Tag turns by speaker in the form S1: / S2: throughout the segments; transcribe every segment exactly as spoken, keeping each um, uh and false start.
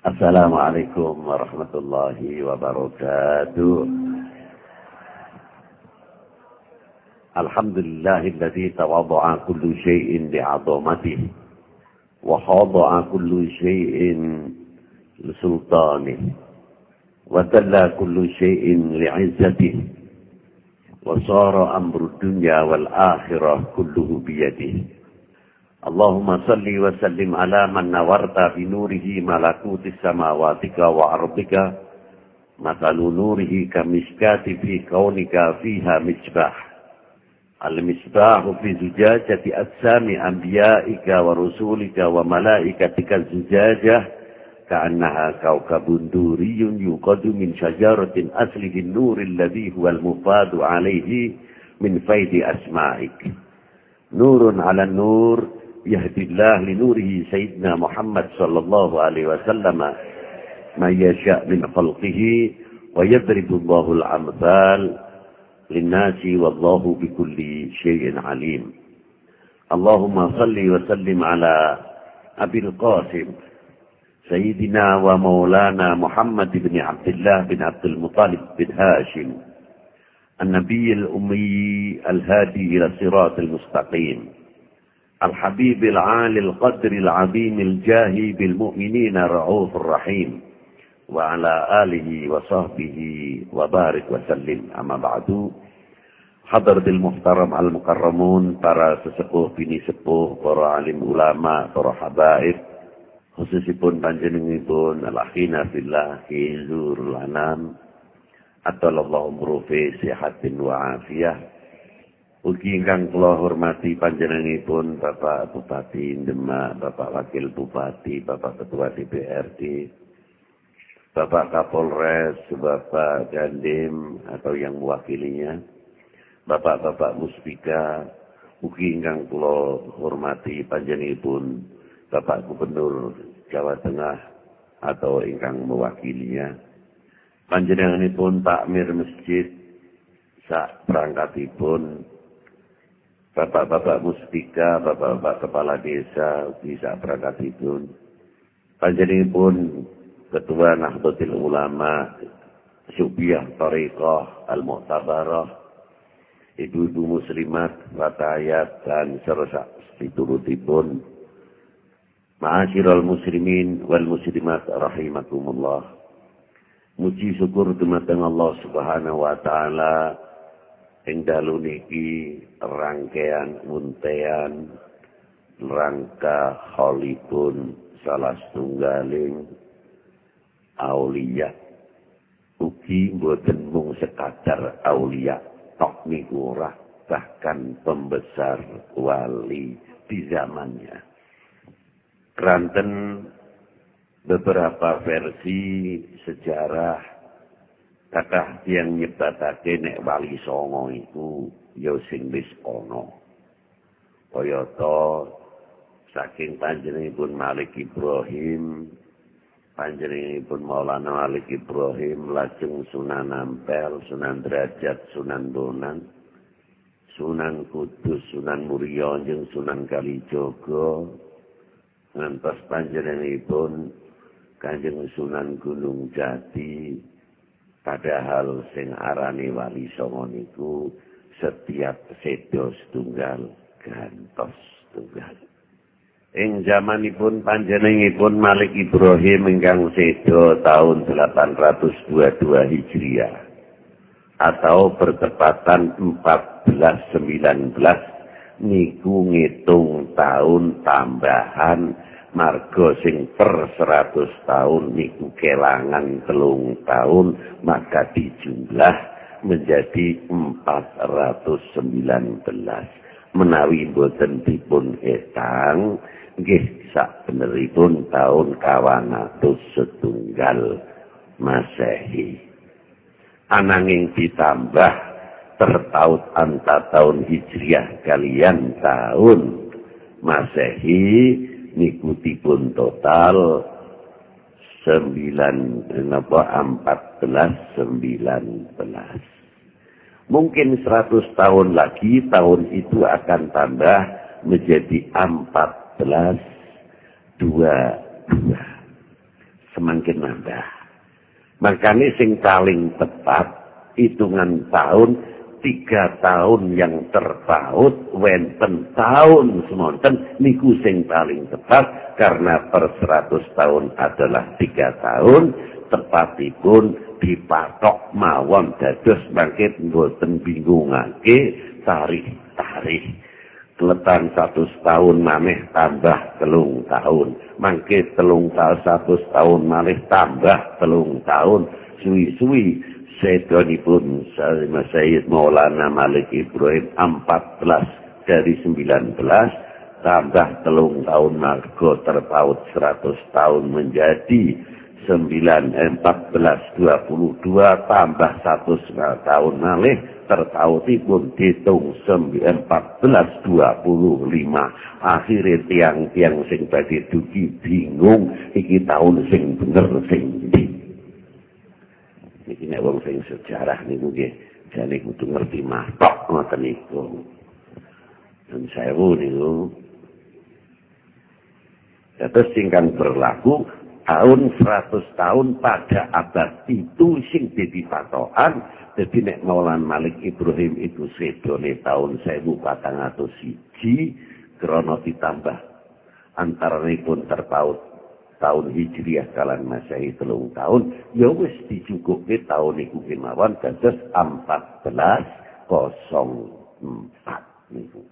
S1: Assalamualaikum warahmatullahi wabarakatuh. Alhamdulillahilladzi tawadda'a kullu syai'in li'azamatihi wa khada'a kullu syai'in lisultanihi wa dalla kullu syai'in li'izzatihi wa sara amru dunya wal akhirah kulluhu biyadihi. Allahumma salli wa sallim ala man nawarta bi nurihi malakutis samawatika wa ardika mathalu nurihi kamiskati fi kaunika fiha misbah al-misbahu fi zujajati atsami anbiya'ika wa rusulika wa malaikatika zujajah ka'annaha kawkabun duriyun yuqadu min syajaratin aslihin nuril ladhi huwal mufadu alaihi min faidi asma'ik nurun ala nur yahdillah li nurihi sayyidina Muhammad sallallahu alaihi wasallam ma yasha' min khalqihi wa yadribu Allahu al-amthal lin-nasi wallahu bikulli syai'in alim. Allahumma salli wa sallim ala Abil Qasim sayyidina wa maulana Muhammad bin Abdullah bin Abdul Muttalib bin Hashim an-nabiy al-ummi al-hadi ila siratal mustaqim الحبيب العالي القدر العظيم الجاهي بالمؤمنين الرؤوف الرحيم وعلى آله وصحبه وبارك وسلم أما بعد حضرة المحترم المكرمون para sesepuh bini sepuh para alim ulama para habaib khususipun panjenenganipun al-akhina fillah Zurul Anam atallahu umruhu fi sihatin wa afiyah. Ugi ingkang kula hormati panjenenganipun Bapak Bupati Demak, Bapak Wakil Bupati, Bapak Ketua D P R D, Bapak Kapolres, Bapak Dandim atau yang mewakilinya, Bapak-bapak Muspika, ugi ingkang kula hormati panjenenganipun Bapak Gubernur Jawa Tengah atau ingkang mewakilinya, panjenenganipun takmir masjid sak perangkatipun, Bapak-bapak Muspika, Bapak-bapak Kepala Desa, bisa perangkatipun, panjenenganipun Ketua Nahdlatul Ulama, Syubiyah Thariqah Al-Mu'tabarah, Ibu-ibu muslimat, watayat, dan serasa diturutipun, Ma'asyiral muslimin wal muslimat rahimakumullah. Muji syukur dumateng Allah Subhanahu wa taala ing dalu niki rangkaian muntean rangka kholipun salah setunggaling aulia. Ugi mboten mung sekadar aulia tok niku ora, bahkan pembesar wali di zamannya. Keranten beberapa versi sejarah kathah yang nyebatake nek wali songo iku ya sing wis ana. Kayata saking panjenenganipun Malik Ibrahim, panjenenganipun Maulana Malik Ibrahim, lajeng Sunan Ampel, Sunan Derajat, Sunan Bonang, Sunan Kudus, Sunan Muria, jeung Sunan Kalijaga, ngantos panjenenganipun Kanjeng Sunan Gunung Jati. Padahal sing arane wali songo niku setiap sedo setunggal gantos setunggal. Ing zamanipun panjenenganipun Malik Ibrahim ingkang sedo tahun delapan ratus dua puluh dua Hijriah atau bertepatan empat belas sembilan belas niku ngitung tahun tambahan marga sing per seratus tahun niku kelangan telung tahun, maka dijumlah menjadi empat ratus sembilan belas. Menawi boten dipun etang nggih sakbeneripun tahun kawan atus setunggal Masehi. Ananging ditambah tertaut anta tahun Hijriah kalian tahun Masehi niku dipun total sembilan napa empat belas sembilan belas. Mungkin seratus tahun lagi tahun itu akan tambah menjadi empat belas dua puluh dua. semakin nambah. Makanya sing paling tepat hitungan tahun tiga tahun yang terpaut wenten tahun semonten niku sing paling tepat karena per seratus tahun adalah tiga tahun tepatipun dipatok mawon dados bangkit mboten bingungake tarikh-tarikh. Keletan satu tahun maneh tambah telung tahun. Mangke telung tahun satu tahun maneh tambah telung tahun. Suwi-suwi sedonipun Sayyid Maulana Malik Ibrahim empat belas dari sembilan belas tambah telung tahun margo terpaut seratus tahun menjadi sembilan empat belas dua puluh dua tambah satu tahun malih terpautipun ditung empat belas dua puluh lima akhirnya tiang-tiang sing badhe dugi bingung iki tahun sing bener sing ndi iki nek wong sing sejarah niku nggih jane kudu ngerti matok ngoten niku dan sewu niku terus singkan berlaku tahun seratus tahun pada abad itu sing dadi patokan. Jadi nek Maulana Malik Ibrahim itu sedone tahun seribu patang atus siji krana ditambah antaranipun terpaut tahun Hijriah kalan Masehi telung tahun ya wis dicukupi tahun iku kemawon dados empat belas nol empat niku.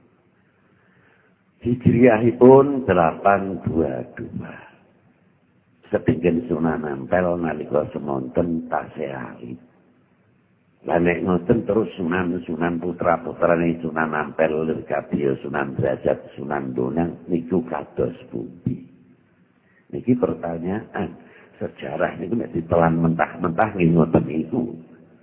S1: Hijriahipun delapan dua dua. Sepinggan Sunan Ampel nalika semonten tasih alit. Lah nek ngoten terus Sunan-sunan putra-putrane Sunan Ampel kabeh Sunan Derajat Sunan Bonang niku kados pundi? Niki pertanyaan sejarah niku nek ditelan mentah-mentah nggih ngoten niku.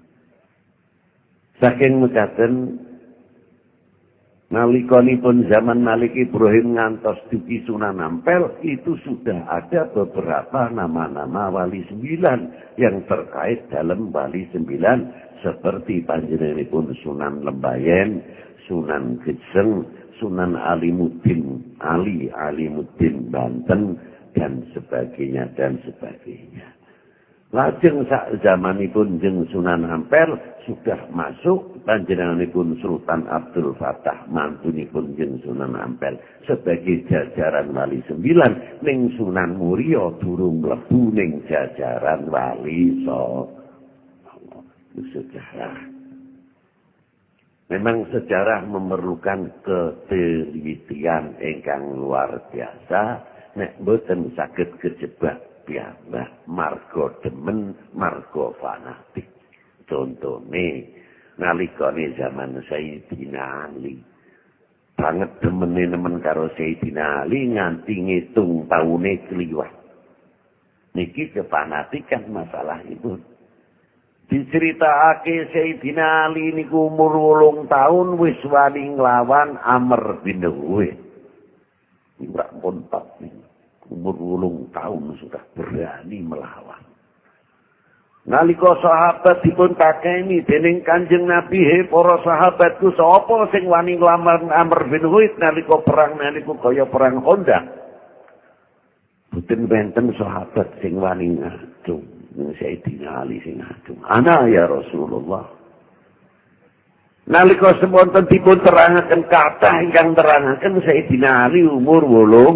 S1: Saking mekaten nalikanipun zaman Malik Ibrahim ngantos dugi Sunan Ampel itu sudah ada beberapa nama-nama wali sembilan yang terkait dalam wali sembilan seperti panjenenganipun Sunan Lembayen, Sunan Geseng, Sunan Alimuddin Ali, Alimuddin Banten dan sebagainya dan sebagainya. Lajeng sak zamanipun jeung Sunan Ampel sudah masuk panjenenganipun Sultan Abdul Fattah mantunipun jeung Sunan Ampel sebagai jajaran wali sembilan ning Sunan Muria durung mlebu ning jajaran wali so sejarah. Memang sejarah memerlukan ketelitian ingkang luar biasa nek boten saged kejebak piyambak marga demen marga fanatik. Contone nalikane zaman Sayyidina Ali banget demene nemen karo Sayyidina Ali nganti ngitung taune kliwat. Niki kefanatikan masalah itu. Diceritakake Sayyidina Ali niku umur wolung tahun wis wani nglawan Amr bin Uwais. Ora pun tak umur wolung tahun sudah berani melawan. Nalika sahabat dipun takeni dening Kanjeng Nabi, "He para sahabatku, sapa sing wani nglamar Amr bin Uwais nalika perang nalika kaya perang Khandaq?" Boten wonten sahabat sing wani ngadu. Sayyidina Ali sing ngadu. "Ana ya Rasulullah." Nalika semonten dipun terangaken kathah ingkang terangaken Sayyidina Ali umur wolung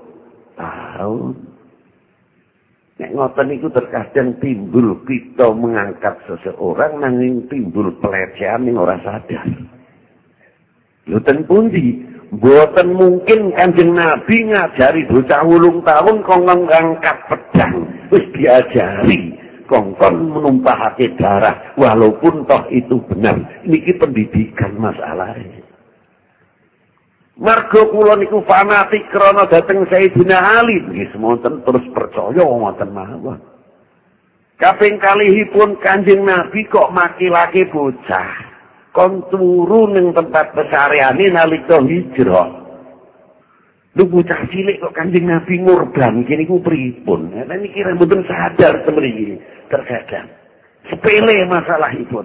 S1: tahun. Nek ngoten niku terkadang timbul kita mengangkat seseorang nanging timbul pelecehan yang ora sadar. Mboten pundi, mboten mungkin Kanjeng Nabi ngajari bocah wolung tahun kongkon ngangkat pedang, wis diajari kongkon menumpahake darah walaupun toh itu benar. Niki pendidikan masalahnya. Marga kula niku fanatik krana dhateng Sayyidina Ali nggih semonten terus percaya ngoten mawon. Kaping kalihipun Kanjeng Nabi kok makilake bocah kon turu ning tempat pesareane nalika hijrah. Lho bocah cilik kok Kanjeng Nabi ngurban iki niku pripun? Nek niki mboten sadar temriki terkadang sepele masalahipun.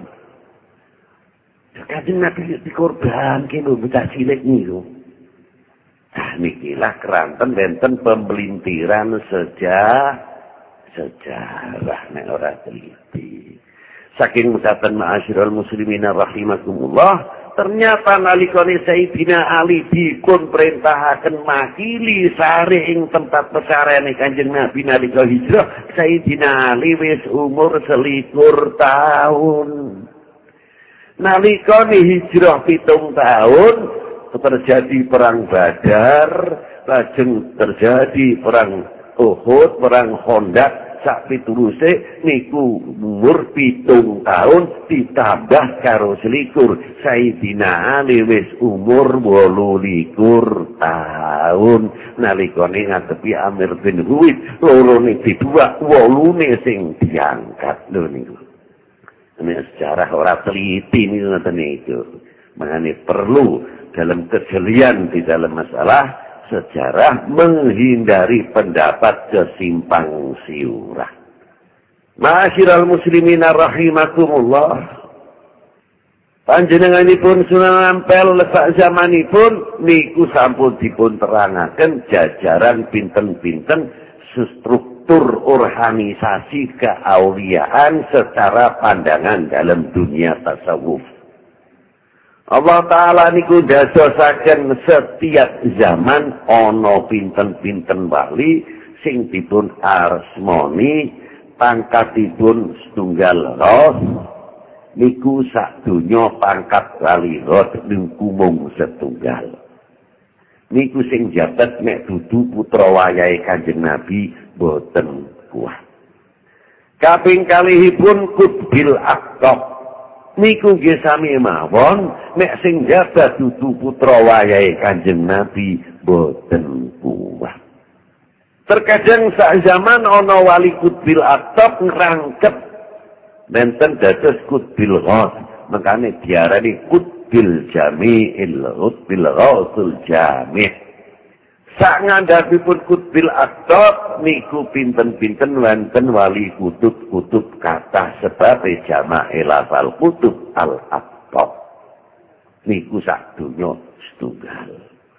S1: Kanjeng Nabi dikorban ki lho bocah cilik niku. Nah, nikilah keranten wonten pembelintiran sejak sejarah nek ora teliti. Saking mutaten ma'asyiral muslimin rahimakumullah, ternyata nalikane Sayyidina Ali dipun perintahaken makili sare ing tempat pesarane Kanjeng Nabi nalika hijrah, Sayyidina Ali wis umur selikur tahun. Nalikane hijrah pitung tahun terjadi perang Badar, lajeng terjadi perang Uhud, perang Khandaq. Sak pituluse niku umur pitung tahun ditambah karo selikur. Sayyidina Ali wis umur wolu likur tahun nalikane ngadepi Amir bin Huwaid, lorone dibuak, wolune sing diangkat lho niku. Ini sejarah ora teliti niku ngoten niku. Mangane perlu dalam kejelian di dalam masalah sejarah menghindari pendapat kesimpang siurah. Ma'asyiral muslimin rahimakumullah. Panjenenganipun Sunan Ampel lesak zamanipun niku sampun dipun terangaken jajaran pinten-pinten struktur organisasi keauliaan secara pandangan dalam dunia tasawuf. Allah Ta'ala niku dadosaken setiap zaman ana pinten-pinten wali sing dipun asmani pangkatipun setunggal ros niku sak donya pangkat wali ros niku mung setunggal. Niku sing jabat nek dudu putra wayahe Kanjeng Nabi boten kuat. Kaping kalihipun Qutbil Aqtab niku nggih sami mawon nek sing jabat dudu putra wayahe Kanjeng Nabi boten kuat. Terkadang sak zaman ana wali Qutbil Aqtab ngrangkep benten dados Qutbil Ghaus, makane diarani Qutbil Jami'il Qutbil Ghausul Jami'. Sak ngandhapipun Qutbil Aqtab niku pinten-pinten wonten wali kutub-kutub kathah sebab jamae lafal kutub al-Aqtab. Niku sak donya setunggal.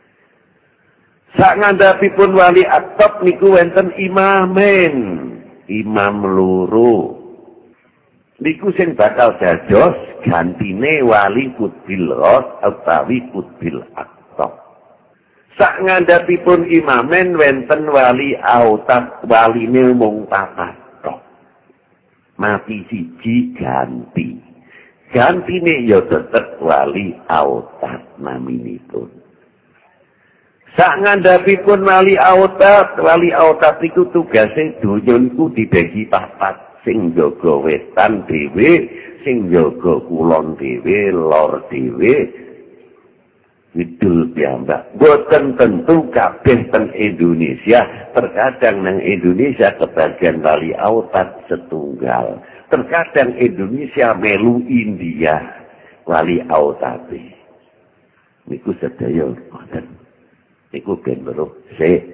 S1: Sak ngandhapipun wali Aqtab niku wonten imamen, imam loro. Niku sing bakal dados gantine wali Qutbil Ghaus utawi Qutbil Aqtab. Sak ngandhapipun imamen wenten wali autat, waline mung papat tok. Mati siji ganti. Gantine ya tetep wali autat naminipun. Sak ngandhapipun wali autat, wali autat iku tugase donya niku dibagi papat, sing jaga wetan dhewe, sing jaga kulon dhewe, lor dhewe. Widul piyambak. Boten tentu kabeh teng Indonesia. Terkadang nang Indonesia kebagian wali autat setunggal. Terkadang Indonesia melu India wali autat. Niku sedaya boten. Niku ben weruh sik.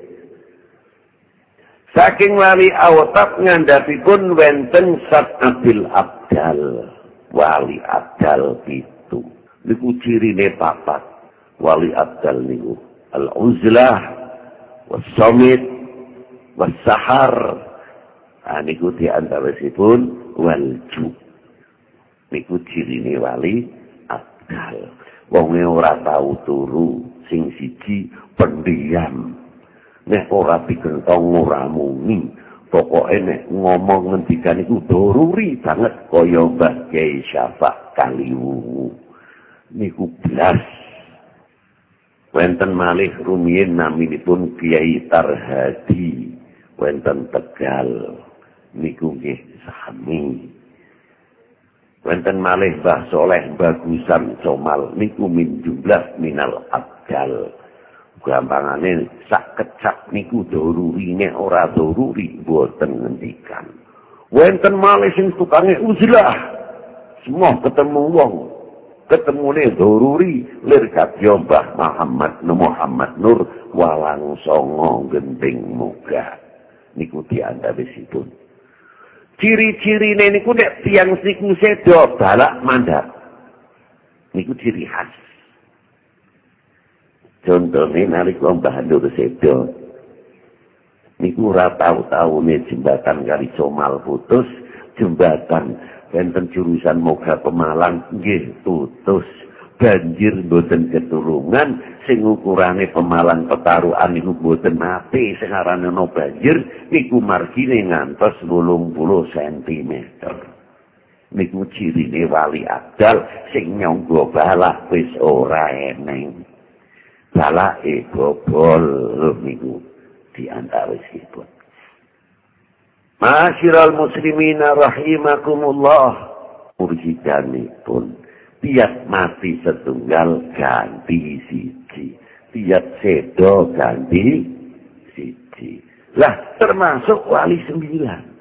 S1: Saking wali autat ngandhapipun wenten Sab'abil Abdal. Wali Abdal pitu. Niku cirine papat. Wali Abdal niku al-uzlah was-samit was-sahar. Ah niku diantawisipun walju. Niku cirine wali Abdal. Wonge ora tau turu, sing siji pendiam. Nek ora digentong ora muni. Pokoke nek ngomong ngendikan iku doruri banget kaya Mbah Kyai Syafa Kaliwungu. Niku blas. Wenten malih rumiyin naminipun Kiai Tarhadi, wenten Tegal, niku nggih sami. Wenten malih Mbah Soleh Bagusan Comal, niku min jumlah minal abdal. Gampangane sak kecap niku dorurine ora doruri boten ngendikan. Wenten malih sing tukange uzlah, semua ketemu wong. Ketemune doruri lir kadya Mbah Muhammad Muhammad Nur walang songo genting muga niku diantawisipun. Ciri-cirine niku nek tiyang niku sedo balak mandap. Niku ciri khas. Contohnya nalika Mbah Nur sedo Niku ora tau-taune jembatan Kali Comal putus, jembatan wonten jurusan Moga Pemalang nggih putus. Banjir mboten ketulungan, sing ukurane Pemalang Petarukan niku mboten mati, sing arane ana banjir niku margine ngantos wolung puluh sentimeter. Niku cirine wali adal sing nyangga balak wis ora eneng. Balake bobol niku di antawisipun. Masyiral muslimina rahimakumullah, urjidanipun tiap mati setunggal ganti siji, tiap sedo ganti siji. Lah termasuk wali sembilan.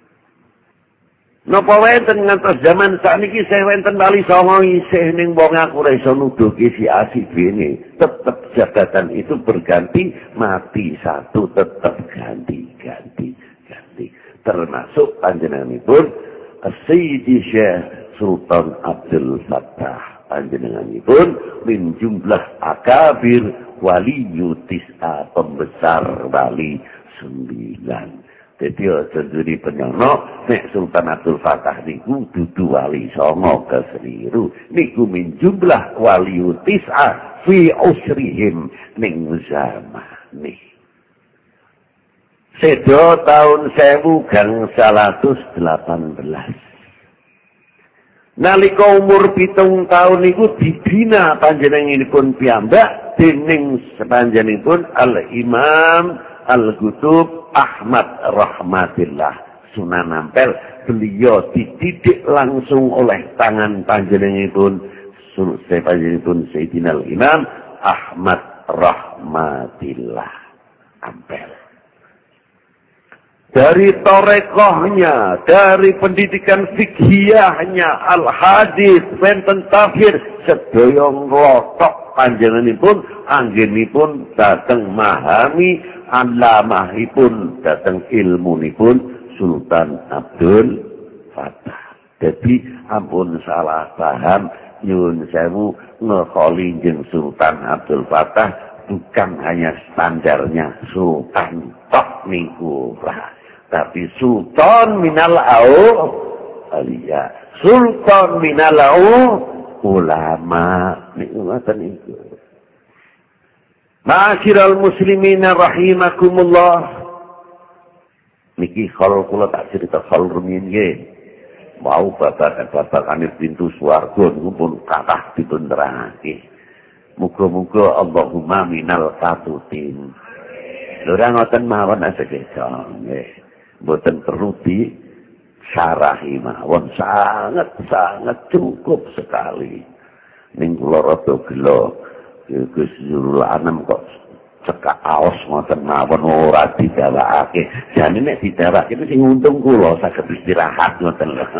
S1: Napa wonten ngantos zaman sakniki saya wonten wali songo isih ning wong aku ora iso nuduhke si asik bene. Tetep jabatan itu berganti, mati satu tetap ganti-ganti ganti. Termasuk panjenenganipun Sayyidi Syekh Sultan Abdul Fattah, panjenenganipun min jumlah akabir wali tis'a, pembesar wali sembilan. Jadi aja jadi penyono nek Sultan Abdul Fattah niku dudu wali songo keseliru, niku min jumlah wali tis'a fi usrihim ning zamane. Sedo tahun sewu gangsal atus delapan belas. Nalika umur pitung tahun niku dibina panjenenganipun piyambak dening panjenenganipun Al-Imam Al-Qutub Ahmad Rahmatillah Sunan Ampel. Beliau dididik langsung oleh tangan panjenenganipun Sultan panjenenganipun Sayyidina Al-Imam Ahmad Rahmatillah Ampel. Dari torekohnya, dari pendidikan fikhiyahnya, al-hadis, wenten tafsir, sedaya nglothok panjenenganipun, anggenipun dateng mahami, alamahipun dateng ilmunipun Sultan Abdul Fattah. Jadi ampun salah paham, nyuwun sewu ngekholi jeung Sultan Abdul Fattah bukan hanya standarnya sultan tok niku lah. Tapi sultan minal au alia, sultan minal au ulama niku ngoten niku. Ma'asyiral muslimina rahimakumullah. Niki kalau kula tak cerita hal rumiyin nggih. Mau babakan-babakan pintu swarga niku pun kathah dipun terangake. Muga-muga Allahumma minal qatutin. Lha ngoten mawon asegesa nggih. Mboten perlu di syarahi mawon, sangat-sangat cukup sekali. Ning kula rada gelo Gus Zul Anam kok cekak aos ngoten mawon ora didawakake. Jane nek didawakake sing untung kula saged istirahat ngoten lho.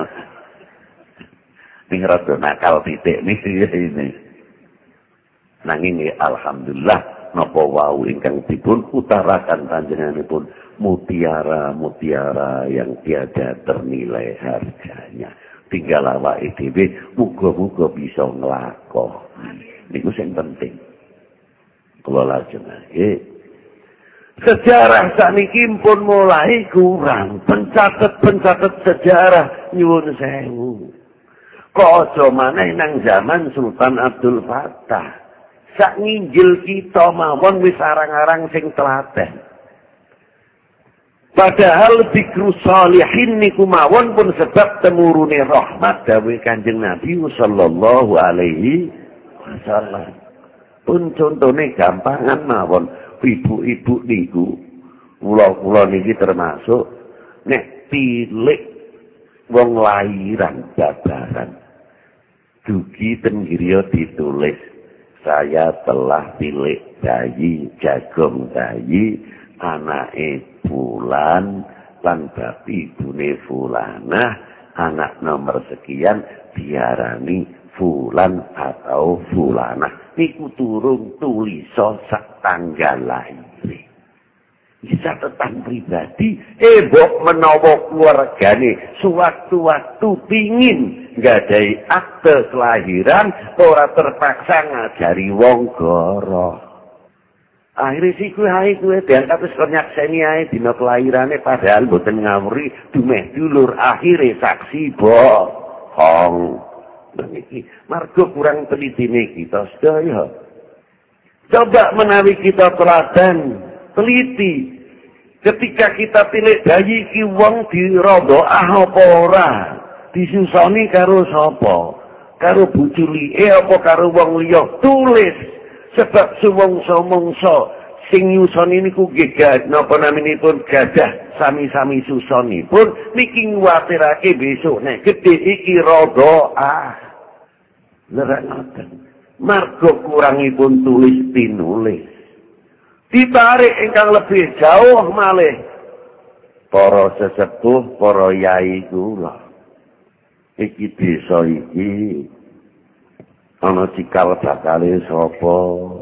S1: Ning rada nakal titik niki ini. Nanging alhamdulillah napa wau ingkang dipun utarakan panjenenganipun mutiara-mutiara yang tiada ternilai harganya. Tinggal awake dhewe muga-muga bisa nglakoni. Niku sing penting. Kula lajengake sejarah sakniki pun mulai kurang. Pencatet-pencatet sejarah nyuwun sewu. Kok aja maneh nang zaman Sultan Abdul Fattah. Sak nginjil kita mawon wis arang-arang sing telaten. Padahal zikru shalihin niku mawon pun sebab temurune rahmat dawuh Kanjeng Nabi sallallahu alaihi wasallam. Pun contone gampangan mawon, ibu-ibu niku kula-kula niki termasuk nek tilik wong lahiran babaran dugi ten griya ditulis saya telah pilih bayi jagung bayi anake Fulan lan babi ibune Fulanah anak nomor sekian diarani Fulan atau Fulanah niku turung tuliso sak tanggal lahir. Bisa tetan pribadi, eh bok menawa keluargane sewaktu-waktu pingin nggadahi akte kelahiran ora terpaksa ngajari wong goro. Akhire si kuwi ae kuwi diangkat wis kon nyakseni ae dina kelahirane padahal mboten ngawuri dumeh dulur akhire saksi bohong. Niki margo kurang telitine kita sedaya. Coba menawi kita teladan teliti ketika kita pilih bayi ki wong dirodhoah apa ora, disusoni karo sapa, karo bujulike apa karo wong liya, tulis. Sebab sumangsa-mangsa sing nyusoni niku nggih napa naminipun gadah sami-sami susonipun niki nguwatirake besok nek gedhe iki rada ah. Lha ngoten. Margo kurangipun tulis tinulis. Ditarik ingkang lebih jauh malih para sesepuh, para yai kula. Iki desa iki ana cikal bakale sapa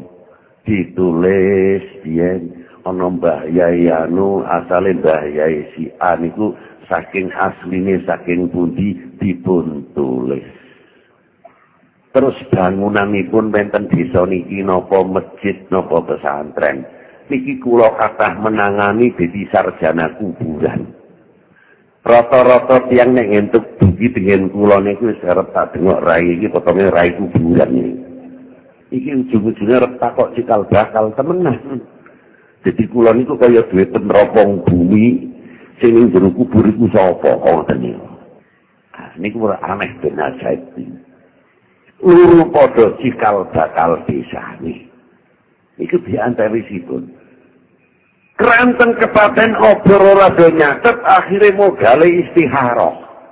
S1: ditulis yen ana Mbah Yai anu asale Mbah Yai si A niku saking asline saking pundi dipun tulis. Terus bangunanipun wonten desa niki napa masjid napa pesantren niki kula kathah menangani dadi sarjana kuburan. Rata-rata tiyang nek entuk dugi dengan kula niku wis arep tak dengok rai iki potonge rai kuburan iki. Iki ujung-ujunge arep tak kok cikal bakal temenan. Jadi kula niku kaya duwe peneropong bumi sing ning jero kubur iku sapa ngoten niku. Ah niku ora aneh ben ajaib. Luru padha cikal bakal desane. Iku diantawisipun. Keranten kepaten obor ora do nyatet akhire modale istiharah.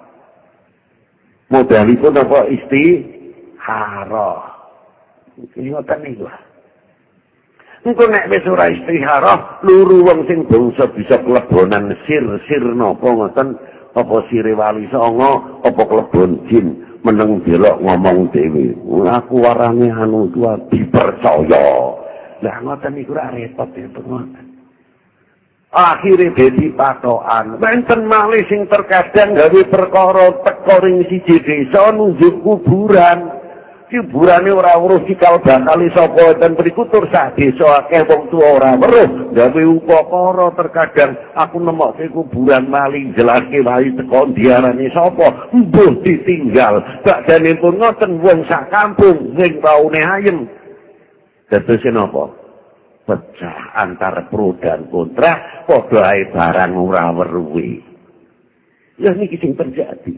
S1: Modalipun apa istiharah. Iki ngoten niku. Engko nek wis ora istiharah, luru wong sing bangsa bisa klebonan sir-sir napa ngoten apa sire wali songo, apa klebon jin meneng delok ngomong dhewe. Aku warane anu tua dipercaya. Lah ngoten niku ora repot ya ngoten. Akhire dadi patokan. Wonten malih sing terkadang gawe perkara teko ring siji desa nunjuk kuburan. Kuburane ora urus cikal bakale sapa ten mriku tur sak desa akeh wong tuwa ora weruh gawe upakara terkadang aku nemokke kuburan malih jelaske wali teko diarani sapa mbuh ditinggal bakdanipun ngoten wong sak kampung sing taune ayem. Dados napa? Pecah antara pro dan kontra, padha ae barang ora weruhi. Ya niki sing terjadi.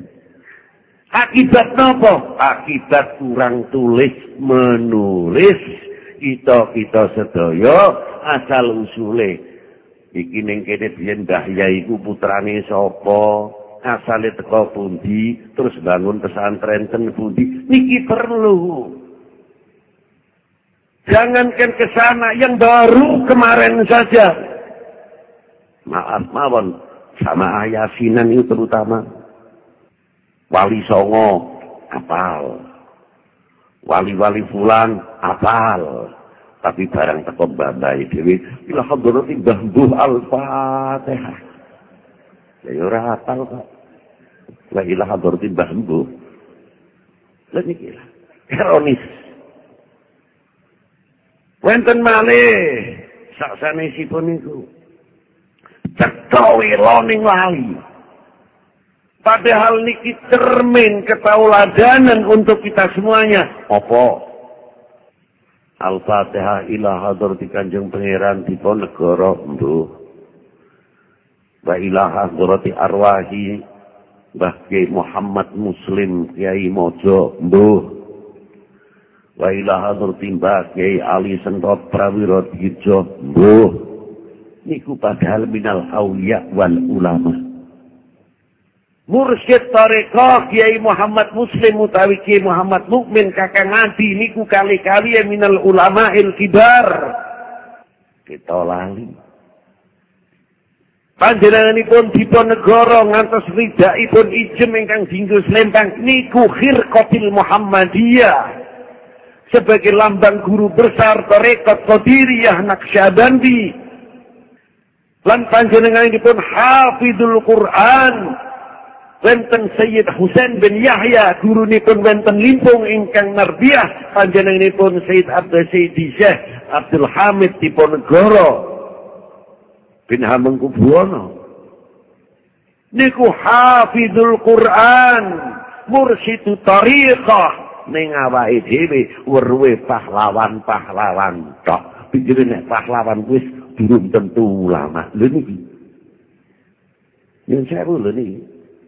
S1: Akibat napa? Akibat kurang tulis menulis kita-kita sedaya asal usule. Iki ning kene biyen Mbah Yai iku putrane sapa? Asale teko pundi? Terus bangun pesantren ten pundi? Niki perlu. Jangankan ke sana, yang baru kemarin saja. Maaf mawon, sama ayasinan itu terutama. Wali Songo, apal. Wali-wali fulan, apal. Tapi barang teko babai dewi, ila hadrati Mbah Al-Fatihah. Ya ora apal Pak. La ila hadrati Mbah Mbuh. Lah niki lah. Ironis. Wonten malih saksanesipun niku cetha wela ning wali. Padahal niki cermin ketauladanan untuk kita semuanya. Apa? Al-Fatihah ila hadrati Kanjeng Pangeran Diponegoro mbuh. Wa ila hadrati arwahi Mbah Kiai Muhammad Muslim Kiai Mojo mbuh. Wa ila hadrati Mbah Kiai Ali Sentot Prawiro Dirjo mbuh. Niku padahal minal auliya wal ulama. Mursyid tarekah Kiai Muhammad Muslim utawi Kiai Muhammad Mukmin Kakang Adi niku kali-kali minal ulama il kibar. Kita lali. Panjenenganipun Diponegoro ngantos ridaipun ijem ingkang dienggo slempang niku khirqatil Muhammadiyah. Sebagai lambang guru besar tarekat Qadiriyah Naqsyabandi. Lan panjenenganipun hafizul Quran. Wenten Sayyid Husain bin Yahya, gurunipun wenten Limpung ingkang Narbiah, panjenenganipun Sayyid Abdul Sayyidi Syekh Abdul Hamid Diponegoro bin Hamengkubuwono. Niku hafizul Quran, mursyidut thariqah, ning awake dhewe weruhe pahlawan-pahlawan tok. Pikire nek pahlawan wis durung tentu ulama. Lho niki. Yen sewu lho niki.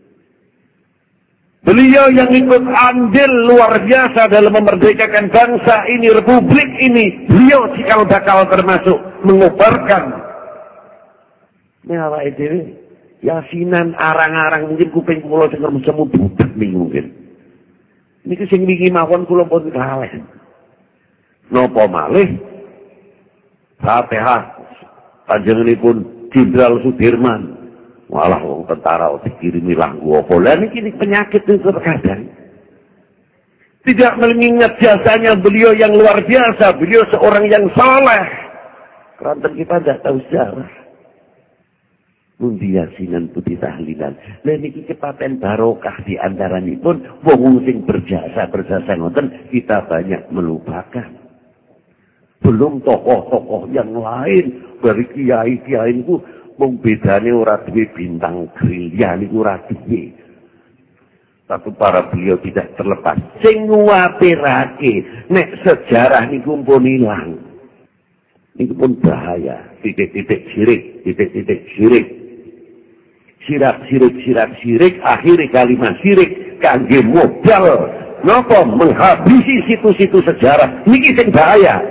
S1: Beliau yang ikut andil luar biasa dalam memerdekakan bangsa ini, republik ini. Beliau cikal bakal termasuk mengubarkan. Ini awake dhewe yasinan arang-arang mungkin kuping kula denger semu budak nih mungkin. Niki sing wingi mawon kula pun kalih. Napa malih? Fatihah panjenenganipun Jenderal Sudirman. Walah wong tentara dikirimi langgu apa. Lah niki penyakit itu terkadang. Tidak mengingat jasanya beliau yang luar biasa. Beliau seorang yang saleh. Keranten kita tidak tahu sejarah. Mundi yasinan putih tahlilan. Lah niki kepaten barokah di antaranipun wong sing berjasa berjasa ngoten kita banyak melupakan. Belum tokoh-tokoh yang lain dari kiai-kiai niku wong bedane ora duwe bintang gerilya niku ora duwe. Tapi para beliau tidak terlepas sing nguwatirake nek sejarah niku pun ilang. Niku pun bahaya. Titik-titik syirik, titik-titik syirik. Sirak, sirik, sirak, sirik, akhiri kalimat sirik, kangge modal. Napa menghabisi situs-situs sejarah. Niki sing bahaya.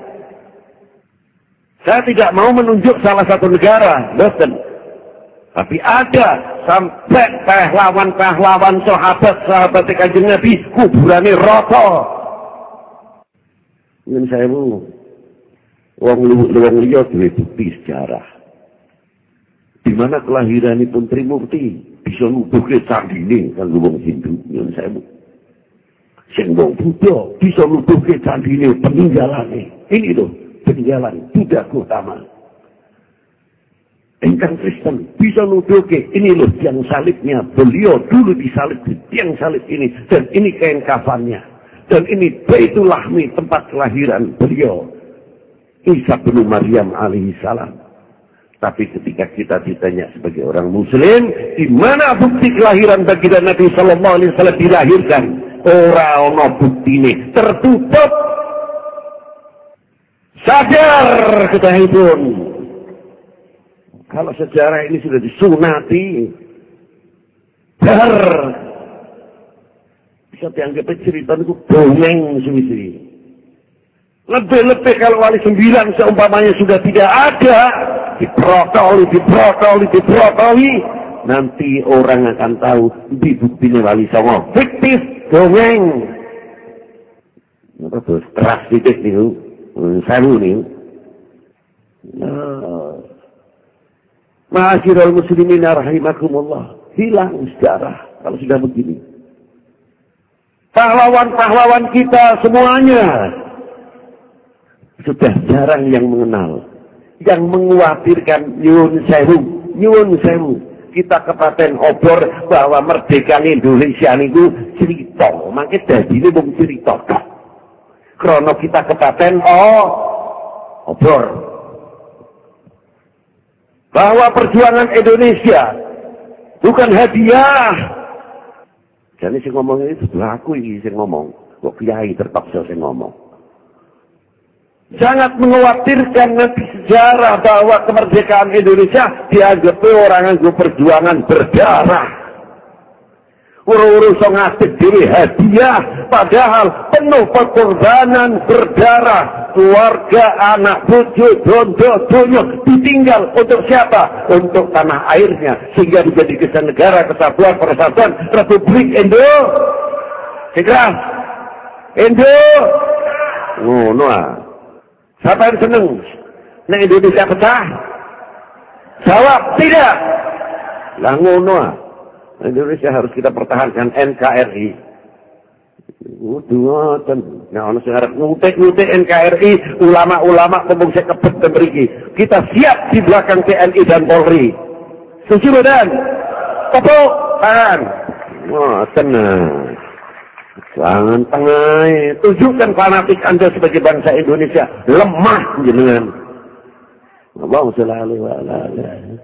S1: Saya tidak mau menunjuk salah satu negara, boten. Tapi ada sampai pahlawan-pahlawan sahabat-sahabat Kanjeng Nabi kuburane rata. Yen sewu wong wong liya duwe bukti sejarah. Di mana kelahiranipun Trimurti bisa nuduhke candine kanggo wong Hindu, yen sewu. Sing wong Buddha bisa nuduhke candine peninggalane. Ini lho peninggalan Buddha Gautama. Engkang Kristen bisa nuduhke ini loh tiang salibnya, beliau dulu disalib di tiang salib ini, dan ini kain kafannya, dan ini Baitul Lahmi tempat kelahiran beliau Isa bin Maryam alaihi salam. Tapi ketika kita ditanya sebagai orang Muslim, di mana bukti kelahiran baginda Nabi Sallallahu Alaihi Wasallam dilahirkan? Ora ono buktine, tertutup. Sadar ketahipun. Kalau sejarah ini sudah disunati, dar bisa dianggap cerita itu dongeng suwi-suwi. Lebih-lebih kalau wali sembilan seumpamanya sudah tidak ada, diprotoli, diprotoli, diprotoli, nanti orang akan tahu di buktinya wali songo fiktif, dongeng. Terus keras titik nih, seru nih. Nah, ma'asyiral muslimin rahimakumullah, hilang sejarah kalau sudah begini. Pahlawan-pahlawan kita semuanya sudah jarang yang mengenal, yang mengkhawatirkan nyuwun sewu, nyuwun sewu. Kita kepaten obor bahwa merdeka Indonesia niku cerita, mangke dadine wong cerita tok. Krono kita kepaten oh obor bahwa perjuangan Indonesia bukan hadiah. Jadi sing ngomong ini sebelah aku ini sing ngomong, kok kiai terpaksa sing ngomong. Sangat mengkhawatirkan nanti sejarah bahwa kemerdekaan Indonesia dianggap orang yang perjuangan berdarah. Uru-uru so ngasih diri hadiah, padahal penuh pengorbanan berdarah. Keluarga, anak, bojo, dondo, donyo ditinggal untuk siapa? Untuk tanah airnya, sehingga dijadikan negara kesatuan persatuan Republik Indo. Segera, Indo. Oh, no. Siapa yang senang? Nek Indonesia pecah? Jawab tidak. Lah ngono. Indonesia harus kita pertahankan N K R I. Udah, nah ono sing arep ngutik-ngutik N K R I, ulama-ulama ngomong sing kebet mriki. Kita siap di belakang T N I dan Polri. Setuju dan? Apa tahan. Wah, tenang. Jangan tengah. Tunjukkan fanatik Anda sebagai bangsa Indonesia. Lemah jenengan. Allahumma sholli alaihi wa ala alihi.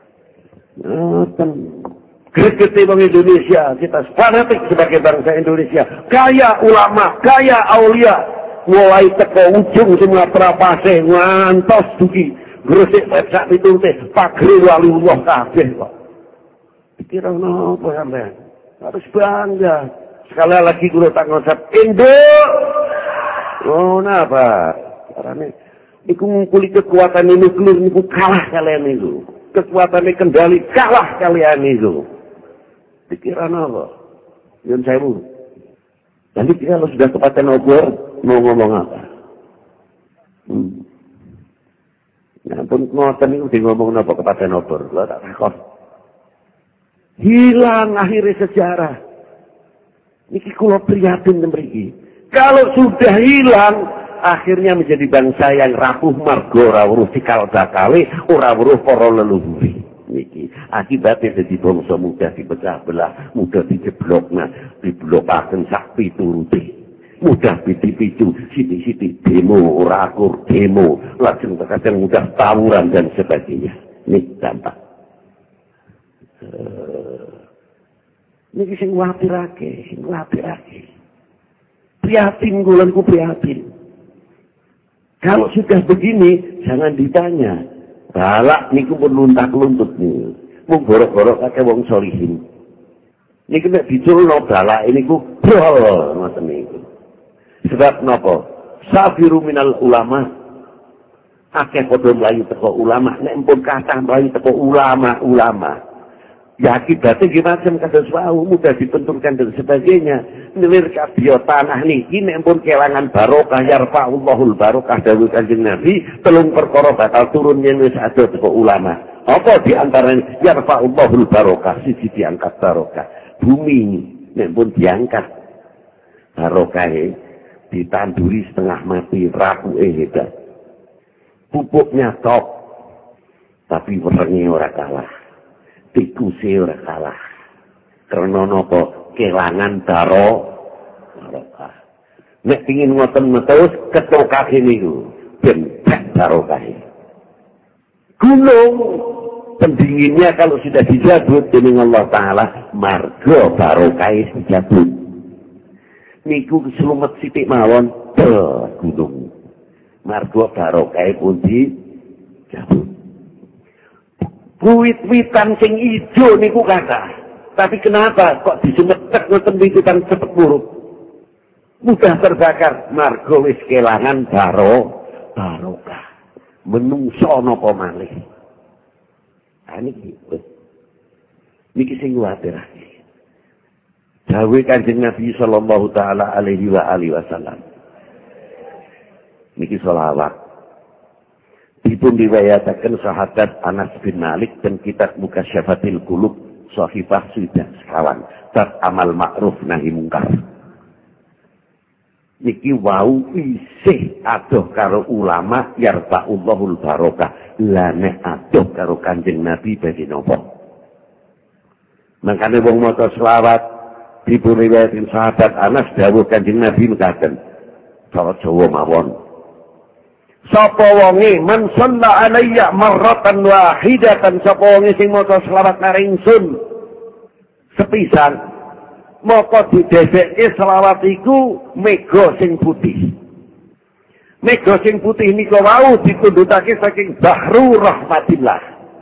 S1: Gregete bang Indonesia. Kita fanatik sebagai bangsa Indonesia. Kaya ulama, kaya aulia. Mulai teko ujung semua terapase. Ngantos dugi. Gresik pecah itu teh. Pagri waliullah kabeh kok. Kira apa sampean? Harus bangga. Sekali lagi kulo tak ngocap Indo. Oh, napa? Karena iku ngukuli kekuatan nuklir niku kalah kalian itu. Kekuatan kendali kalah kalian itu. Pikiran apa? Yang saya bu. Nanti kita kalau sudah kepaten obor mau ngomong apa? Hmm. Ya pun ngoten itu di ngomong apa kepaten obor. Lo tak takut. Hilang akhirnya sejarah. Niki kula prihatin mriki. Kalau sudah hilang, akhirnya menjadi bangsa yang rapuh marga ora weruh cikal bakale, ora weruh para leluhur. Niki akibatnya dadi bangsa mudah dipecah belah, mudah dijeblokna, diblokaken sak piturute. Mudah dipicu, sithik-sithik demo ora akur demo, lajeng terkadang mudah tawuran dan sebagainya. Nih dampak. Niki sing watirake, sing watirake. Prihatin gulanku prihatin. Kalau sudah begini, jangan ditanya. Balak niku pun luntak-luntut nih. Mung borok-borok kakek wong solihin. Niki nek diculno balak niku brol ngoten niku. Sebab napa? Safiru minal ulama. Akeh padha mlayu teko ulama, nek pun kathah mlayu teko ulama-ulama. Ya akibatnya gimana kados wau mudah ditentukan dan sebagainya. Nilir kabeh tanah niki nek pun kelangan barokah yarfa'ullahul barokah dawuh Kanjeng Nabi, telung perkara bakal turun yen wis ada teko ulama. Apa di antaranya yarfa'ullahul barokah, siji diangkat barokah. Bumi nek pun diangkat barokahe ditanduri setengah mati, rapuke hebat. Pupuknya top. Tapi werenge ora kalah. Tikuse ora kalah. Karena napa? Kelangan daro barokah. Nek pengin ngoten terus ketokake niku ben barokahe. Gunung pendinginnya kalau sudah dijabut dening Allah taala marga barokahe dijabut. Niku slumet sithik mawon be gunung. Marga barokahe pun dijabut. Wit-witan sing ijo niku kathah. Tapi kenapa kok disemetek ngoten witan cepet buruk? Mudah terbakar, marga wis kelangan baro barokah. Menungso napa malih. Ha niki. Niki sing kuwatirake. Dawuh Kanjeng Nabi sallallahu taala alaihi wa alihi wasallam. Niki selawat. Dipun riwayataken sahabat Anas bin Malik dan kitab Mukasyafatil Qulub Shahifah sudah sekawan bab amal ma'ruf nahi mungkar. Niki wau isih adoh karo ulama yarfa'ullahul barokah. Lah nek adoh karo Kanjeng Nabi badhe napa? Mangkane wong maca selawat dipun riwayatin sahabat Anas dawuh Kanjeng Nabi mekaten. Cara Jawa mawon. Sapa wonge man shalla alayya marratan wahidatan, sapa wonge sing maca selawat karo ingsun sepisan moko didhesekke selawat iku mega sing putih. Mega sing putih nika wau ditundhutake saking bahru rahmatillah.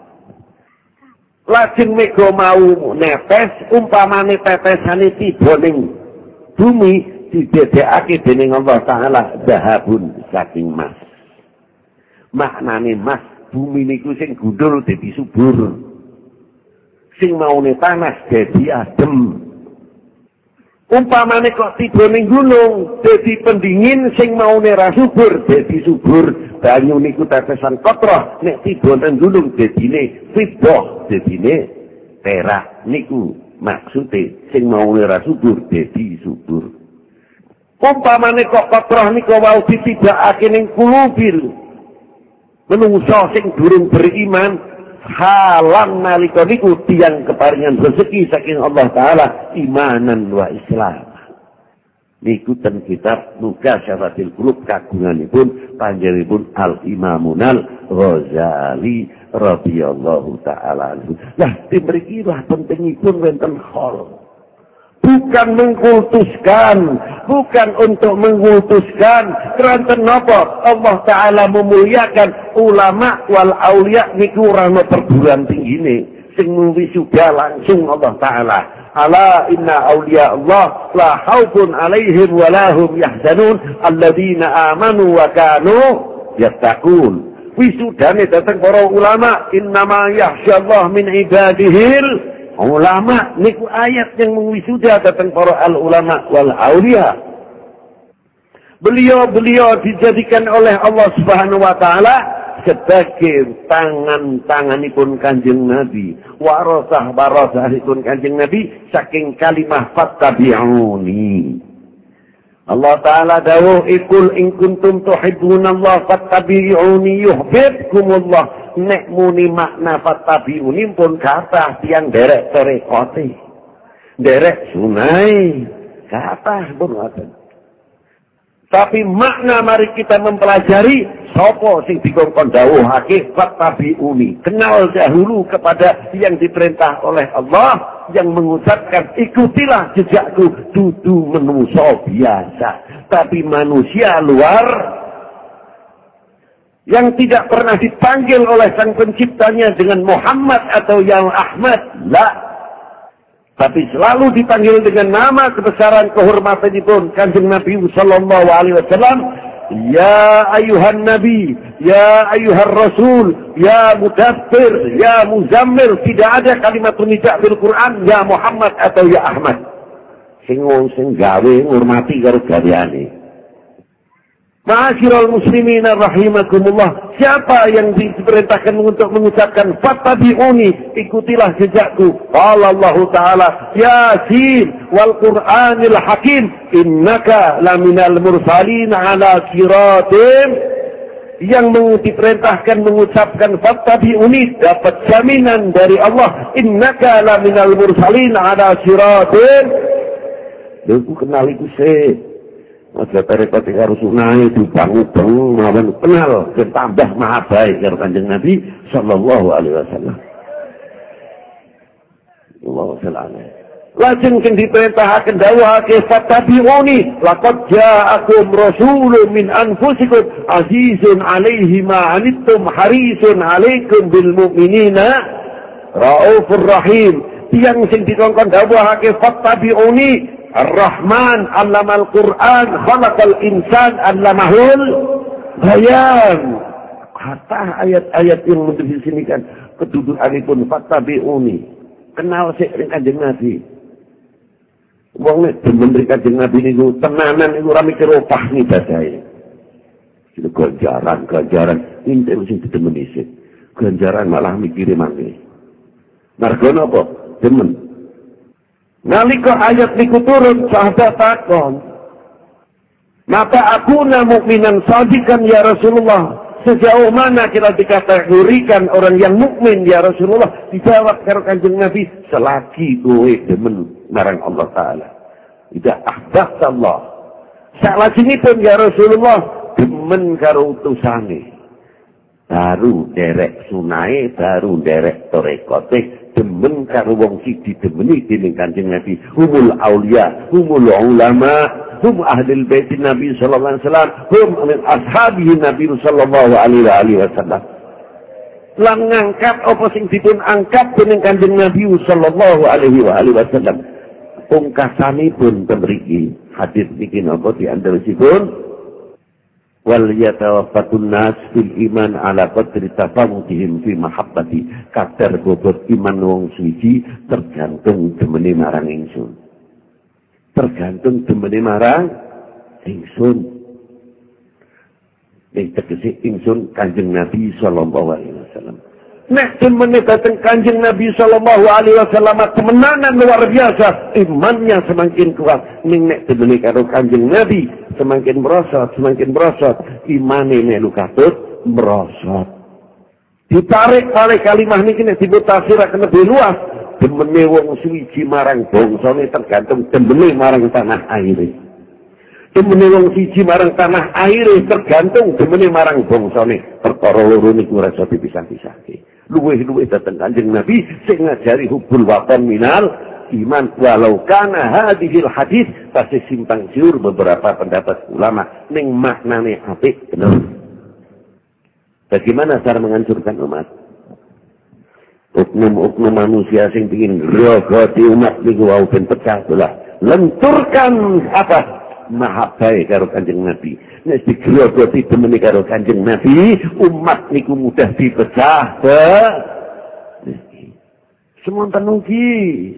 S1: Lajeng mega mau netes umpamane tetesane tiba ning bumi didedekake dening Allah taala zahabun saking mas. Maknane mas bumi niku sing gundul dadi subur. Sing maune panas dadi adem. Umpamane kok tiba ning gunung dadi pendingin, sing maune ra subur dadi subur. Banyu niku tetesan kotroh, nek tiba ning gunung dadine fiddah, dadine perak. Niku maksude sing maune ra subur dadi subur. Umpamane kok kotroh niku wau ditibakake ning kulubil menungso sing durung beriman, halang nalika niku tiyang keparingan rezeki saking Allah taala imanan wa Islam. Niku ten kitab Mukasyafatil Qulub kagunganipun panjenenganipun Al Imamunal Ghazali radhiyallahu taala anhu. Lah timriki lah pentingipun wonten hal. Bukan mengkultuskan, bukan untuk mengkultuskan. Keranten napa? Allah taala memuliakan ulama wal aulia niku ora ana perguruan tinggine. Sing wisuda langsung Allah taala. Ala inna awliya Allah la haufun alaihim wa lahum yahzanun alladzina amanu wa kanu yattaqun. Wisudane dateng para ulama, innama yakhshallah min ibadihil ulama. Niku ayat yang mengwisuda dateng para al ulama wal aulia. Beliau-beliau dijadikan oleh Allah Subhanahu wa taala sebagai tangan-tanganipun Kanjeng Nabi, warasah warasahipun Kanjeng Nabi saking kalimah fattabi'uni. Allah taala dawuh ikul in kuntum tuhibbunallah fattabi'uni yuhibbukumullah. Nek muni makna fattabi'uni pun kathah tiyang derek tarekote, derek sunai kathah pun ngoten. Tapi makna mari kita mempelajari sapa sing dikongkon dawuhake fattabi'uni. Kenal dahulu kepada yang diperintah oleh Allah yang mengucapkan ikutilah jejakku, dudu manusia biasa, tapi manusia luar yang tidak pernah dipanggil oleh sang penciptanya dengan Muhammad atau yang Ahmad, la. Tapi selalu dipanggil dengan nama kebesaran kehormatan itu Kanjeng Nabi sallallahu alaihi wasallam, ya ayuhan nabi, ya ayuhan rasul, ya mudaththir, ya muzammil. Tidak ada kalimat nida bil Quran ya Muhammad atau ya Ahmad. Sing sing gawe ngurmati karo gaweane. Ma'asyiral muslimin rahimakumullah, siapa yang diperintahkan untuk mengucapkan fattabi'uni, ikutilah jejakku. Qala Allah taala Yasin wal Qur'anil Hakim innaka laminal mursalin ala siratim. Yang diperintahkan mengucapkan fattabi'uni dapat jaminan dari Allah, innaka laminal mursalin ala siratim. Lha ku kenal iku sih. Aja tarekat karo sunai dibang-bang mawon kenal dan tambah maha baik karo Kanjeng Nabi sallallahu alaihi wasallam. Allahu sallallahu. Lajeng sing diperintahake dawuhake fattabi'uni laqad ja'akum rasulun min anfusikum azizun 'alaihi ma 'anittum harisun 'alaikum bil mu'minina raufur rahim. Tiyang sing dikongkon dawuhake fattabi'uni Ar-Rahman allamal Quran khalaqal insan allamahul bayan. Kata ayat-ayat yang mendefinisikan kedudukanipun fattabi'uni. Kenal sik ring Kanjeng Nabi. Wong nek demen ring Kanjeng Nabi niku tenanan niku ora mikir opah ngibadahe. Itu ganjaran, ganjaran inten sing didemeni sik. Ganjaran malah mikire mangke. Marga napa? Demen. Nalika ayat niku turun sahabat takon, maka akuna mukminan sadikan ya Rasulullah. Sejauh mana kita dikategorikan orang yang mukmin ya Rasulullah? Dijawab karo Kanjeng Nabi, selagi kowe demen marang Allah taala. Ida ahbabta Allah. Salajengipun ya Rasulullah demen karo utusane. Baru derek sunai, baru derek torekote. Demen karo wong sing didemeni dening Kanjeng Nabi, humul aulia, humul ulama, hum ahlul bait Nabi sallallahu alaihi wasallam, hum min ashabihi Nabi sallallahu alaihi wasallam. Lan ngangkat apa sing dipun angkat dening Kanjeng Nabi sallallahu alaihi wasallam. Pungkasanipun temriki hadis niki napa diandalusipun wal yatawaffatun nas fil iman ala qadri tafawutihim fi mahabbati. Kadar bobot iman wong suci tergantung demene marang ingsun. Tergantung demene marang ingsun. Nek tegese ingsun Kanjeng Nabi sallallahu alaihi wasallam. Nek demene dateng Kanjeng Nabi sallallahu alaihi wasallam temenanan luar biasa, imannya semakin kuat. Ning nek demene karo Kanjeng Nabi semakin merosot, semakin merosot, imane melu katut merosot. Ditarik oleh kalimah niki nek dimutafsiraken lebih luas, demene wong suwiji marang bangsane tergantung demene marang tanah aire. Demene wong siji marang tanah aire tergantung demene marang bangsane. Perkara loro niku ora iso dipisah-pisahke. Luwih-luwih dhateng Kanjeng Nabi sing ngajari hubul watan minal iman, walau kana hadhil hadis pasti simpang siur beberapa pendapat ulama ning maknane apik bener. Bagaimana cara menghancurkan umat? Oknum-oknum manusia sing pengin grogoti umat niku wau ben pecah belah. Lenturkan apa? Mahabbai karo Kanjeng Nabi. Nek digrogoti demene karo Kanjeng Nabi, umat niku mudah dipecah. Semonten ugi.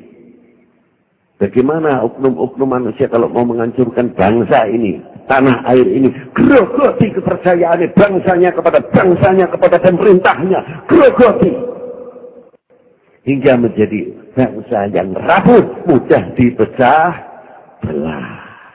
S1: Bagaimana oknum-oknum manusia kalau mau menghancurkan bangsa ini, tanah air ini, grogoti kepercayaan bangsanya kepada bangsanya, kepada pemerintahnya, grogoti. Hingga menjadi bangsa yang rapuh, mudah dipecah belah.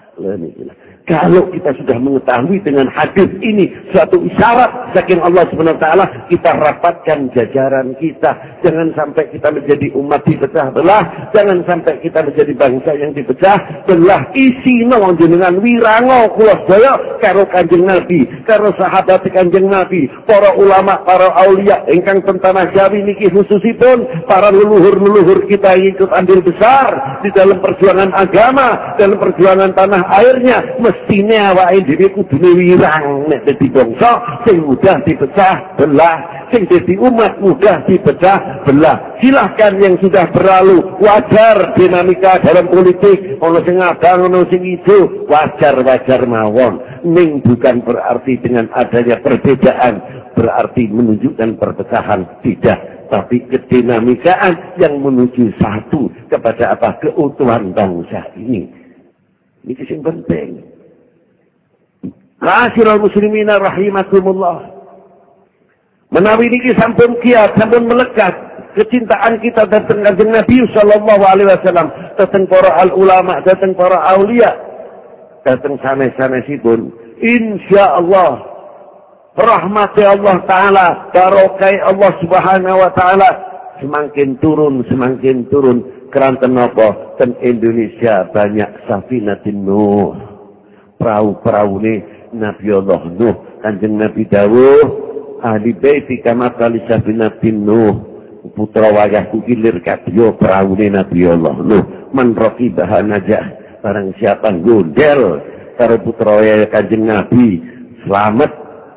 S1: Kalau kita sudah mengetahui dengan hadis ini suatu isyarat saking Allah Subhanahu wa taala, kita rapatkan jajaran kita. Jangan sampai kita menjadi umat dipecah belah, jangan sampai kita menjadi bangsa yang dipecah belah. Isino jenengan wirango kula sedaya karo Kanjeng Nabi, karo sahabat Kanjeng Nabi, para ulama, para aulia ingkang teng tanah Jawi niki khususipun para leluhur-leluhur kita yang ikut andil besar di dalam perjuangan agama, dalam perjuangan tanah airnya. Mestine awake dhewe kudune wirang nek dadi bangsa sing mudah dipecah belah, sing dadi umat mudah dipecah belah. Silahkan yang sudah berlalu, wajar dinamika dalam politik, ono sing abang ono sing ijo, wajar-wajar mawon. Ning bukan berarti dengan adanya perbedaan berarti menunjukkan perpecahan, tidak, tapi kedinamikaan yang menuju satu kepada apa? Keutuhan bangsa ini. Ini yang penting. Ma'asyiral muslimina rahimakumullah. Menawi niki sampun kiat, sampun melekat kecintaan kita datang Kanjeng Nabi sallallahu alaihi wasallam, datang para al ulama, datang para aulia, datang sanes-sanesipun. Insyaallah rahmati Allah taala, barokah Allah Subhanahu wa taala semakin turun, semakin turun. Keranten apa? Ten Indonesia banyak safinatin Nuh. Perahu-perahu ini Nabi Allah Nuh. Kanjeng Nabi dawuh, ahli baiti kama kali safinatin Nuh. Putra wayahku gilir kadya perahu ini Nabi Allah Nuh. Man raqibah najah. Barang siapa gondel karo putra wayah Kanjeng Nabi selamat.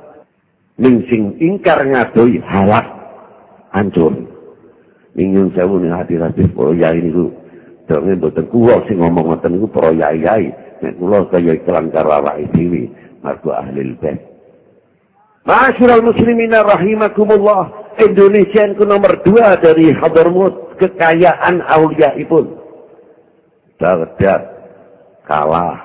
S1: Ning sing ingkar ngadoi halak hancur. Ingin sewu ning hati-hati para yai niku. Dene mboten kuwo sing ngomong ngoten niku para yai-yai. Nek kula kaya iklan karo awake dhewe margo ahli bait. Ma'asyiral muslimina rahimakumullah. Indonesia itu nomor dua dari Hadramaut kekayaan auliaipun. Baghdad kalah.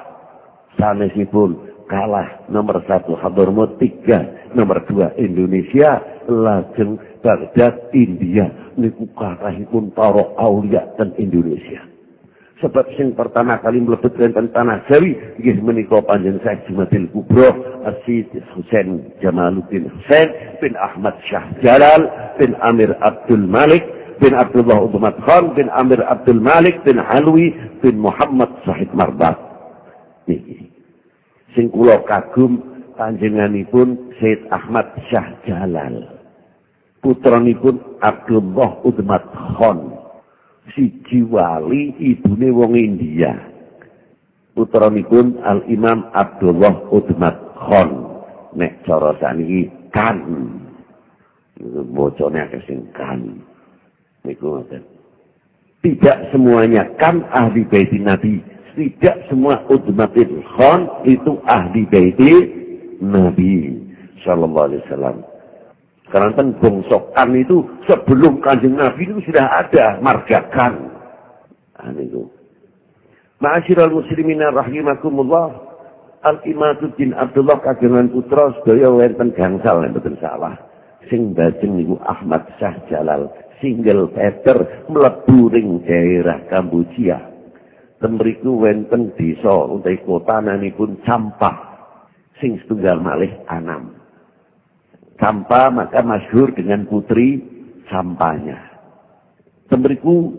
S1: Sanesipun kalah. Nomor satu Hadramaut tiga. Nomor dua Indonesia. Lajeng Baghdad India. Niku kathahipun para aulia ten Indonesia. Sebab sing pertama kali mlebet wonten tanah Jawi nggih menika panjenengan Syekh Jumadil Kubro Asyid Husain Jamaluddin Husain bin Ahmad Shah Jalal bin Amir Abdul Malik bin Abdullah Uthman Khan bin Amir Abdul Malik bin Alwi bin Muhammad Sahid Marbat. Niki sing kula kagum panjenenganipun Syed Ahmad Shah Jalal. Putranipun Abdullah Uthman Khan. Siji wali, ibune wong India. Putranipun Al-Imam Abdullah Uthman Khan. Nek cara saniki Khan. Bocone akeh sing Khan. Niku ngoten. Tidak semuanya Khan ahli bait Nabi. Tidak semua Uthman Khan itu ahli bait Nabi sallallahu alaihi wasallam. Karena kan bongsokan itu sebelum Kanjeng Nabi itu sudah ada margakan. Nah, itu. Ma'asyiral muslimina rahimakumullah. Al-Imaduddin Abdullah kagungan putra sedaya wonten gangsal nek mboten salah. Sing bajeng niku Ahmad Shah Jalal, single Peter mlebu ring daerah Kamboja. Temriku wonten desa utawi kotananipun Sampah. Sing setunggal malih Anam. Campa maka masyhur dengan putri Campanya. Temriku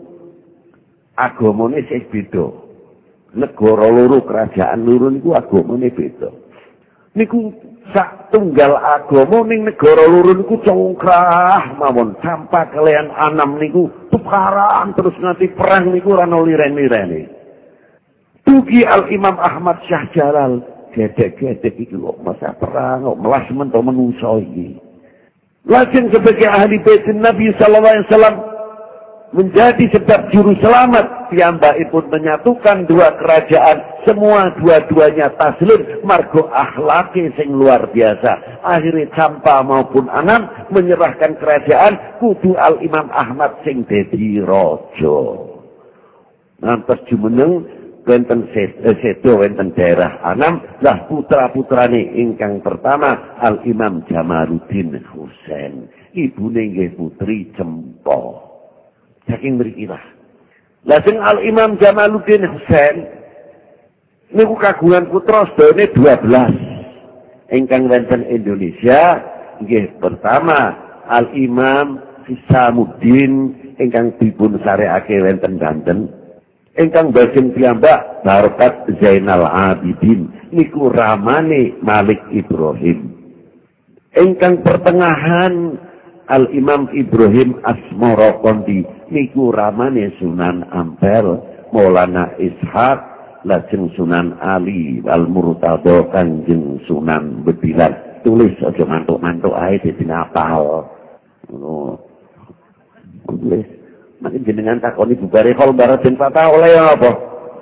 S1: agamane sing beda. Negara loro kerajaan loro niku agamane beda. Niku sak tunggal agama ning negara loro niku congkrah mawon. Campa kalian Anam niku tukaran terus nganti perang niku ora ono liren-lirene. Tugi Al-Imam Ahmad Syah Jalal gedek-gedek iki kok masa perang kok melas men to menungso iki. Lajeng sebagai ahli bait Nabi sallallahu alaihi wasallam menjadi sebab juru selamat, piyambakipun menyatukan dua kerajaan, semua dua-duanya taslim margo akhlake sing luar biasa. Akhirnya Campa maupun Anam menyerahkan kerajaan kudu Al-Imam Ahmad sing dadi raja. Ngantos jumeneng wonten sedo wonten daerah Anam lah putra-putrane ingkang pertama Al-Imam Jamaluddin Husain, ibune nggih Putri Cempa. Saking mrikilah. Lajeng Al-Imam Jamaluddin Husain niku kagungan putra sedaya dua belas. Ingkang wonten Indonesia nggih pertama Al-Imam Hisamuddin ingkang dipun sareake wonten Banten. Ingkang bajeng piyambak Barokat Zainal Abidin niku ramane Malik Ibrahim. Ingkang pertengahan Al-Imam Ibrahim Asmorokondi niku ramane Sunan Ampel Maulana Ishaq, lajeng Sunan Ali Al-Murtadha Kanjeng Sunan Bedilan. Tulis aja mantuk-mantuk ae dadi ngapal. Ngono. Tulis. Makin jenengan takoni bubare kol baraden fatah oleh apa?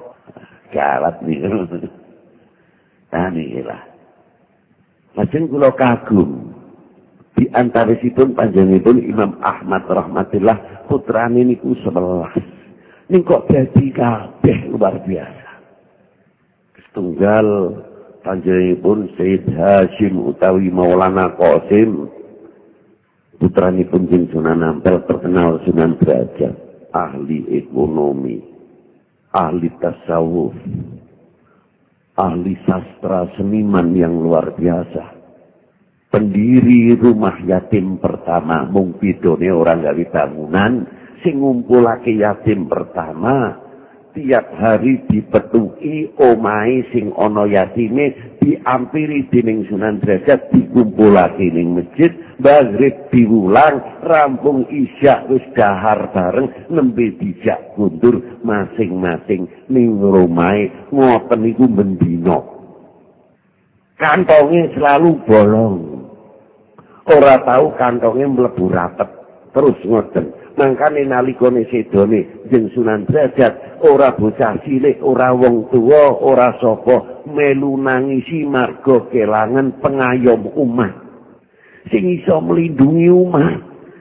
S1: Gawat nih. Nah nikilah. Lajeng kula kagum. Di antawisipun panjenenganipun Imam Ahmad rahmatillah putrane niku sebelas. Ning kok dadi kabeh luar biasa. Setunggal panjenenganipun Sayyid Hashim utawi Maulana Qasim. Putranipun Jeng Sunan Ampel terkenal Sunan Derajat, ahli ekonomi, ahli tasawuf, ahli sastra seniman yang luar biasa. Pendiri rumah yatim pertama, mung bidone orang gawe bangunan, sing ngumpulake yatim pertama, tiap hari dipetuki omahe sing ana yatime diampiri dening Sunan Derajat dikumpulake ning masjid, maghrib diulang, rampung isya wis dahar bareng nembe dijak kundur masing-masing ning omahe ngoten niku bendina. Kantonge selalu bolong. Ora tahu kantonge mlebu rapet terus ngoten. Mangkane nalikane sedone Jeng Sunan Derajat ora bocah cilik, ora wong tuwa, ora sapa melu nangisi marga kelangan pengayom umat sing iso melindungi umat.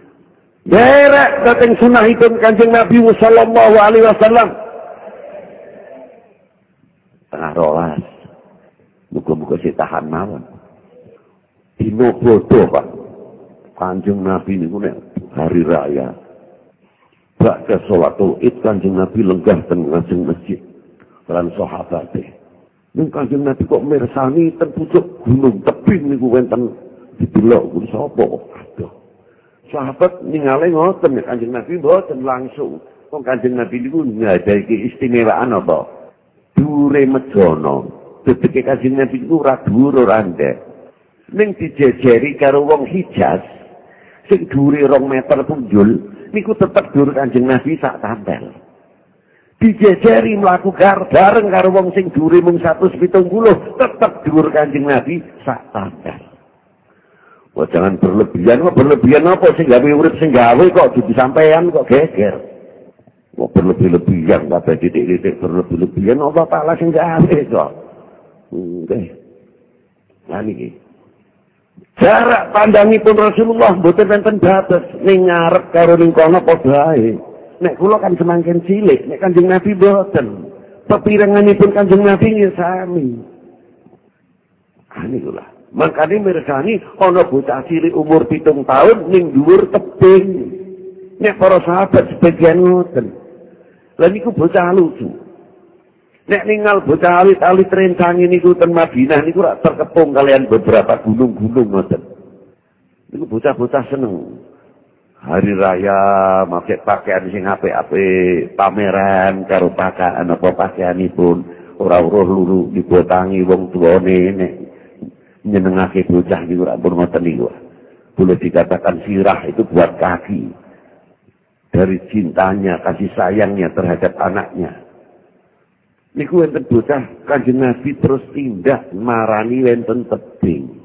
S1: Derek dateng sunahipun Kanjeng Nabi sallallahu alaihi wasallam. Tengah rolas. Muga-muga sitahan mawon. Dino bodoh, Pak. Kanjeng Nabi niku nek hari raya bakda sholatul id Kanjeng Nabi lenggah teng ngajeng masjid lan sahabate. Ning Kanjeng Nabi kok mirsani ten pucuk gunung tebing niku wonten didelok ku sapa? Aduh. Sahabat ningali ngoten nek Kanjeng Nabi mboten langsung. Wong Kanjeng Nabi niku ngadahi istimewaan apa? Dure mejono. Dedeke Kanjeng Nabi niku ora dhuwur ora ndek. Ning dijejeri karo wong Hijaz sing dhuwure rong meter punjul. Niku tetep dhuwur Kanjeng Nabi sak tampel. Dijejeri mlaku gar bareng karo wong sing dhuwure mung seratus pitung puluh, tetep dhuwur Kanjeng Nabi sak tampel. Wah jangan berlebihan, kok berlebihan apa sing gawe urip sing gawe kok dudu sampean kok geger. Kok berlebih-lebihan kabeh titik-titik berlebih-lebihan apa Ta'ala sing gawe kok. Nggih. Lah niki jarak pandangipun Rasulullah mboten wonten batas, ning ngarep karo ning kono padha ae. Nek kula kan semangken cilik, nek Kanjeng Nabi mboten. Pepirenganipun Kanjeng Nabi nggih sami. Ani kula. Makane mirsani ana bocah cilik umur pitung tahun ning dhuwur tebing. Nek para sahabat sebagian ngoten. Lah niku bocah lucu. Nek ningal bocah alit-alit rencang niku ten Madinah niku rak terkepung kalian beberapa gunung-gunung ngoten. Niku bocah-bocah seneng. Hari raya pakai pakaian sing apik-apik, pameran karo pakaian apa pakaianipun, ora uruh luru dibotangi wong tuane nek nyenengake bocah niku ora pun ngoten niku. Boleh dikatakan sirah itu buat kaki. Dari cintanya, kasih sayangnya terhadap anaknya. Niku wonten bocah Kanjeng Nabi terus tindak marani wonten tebing.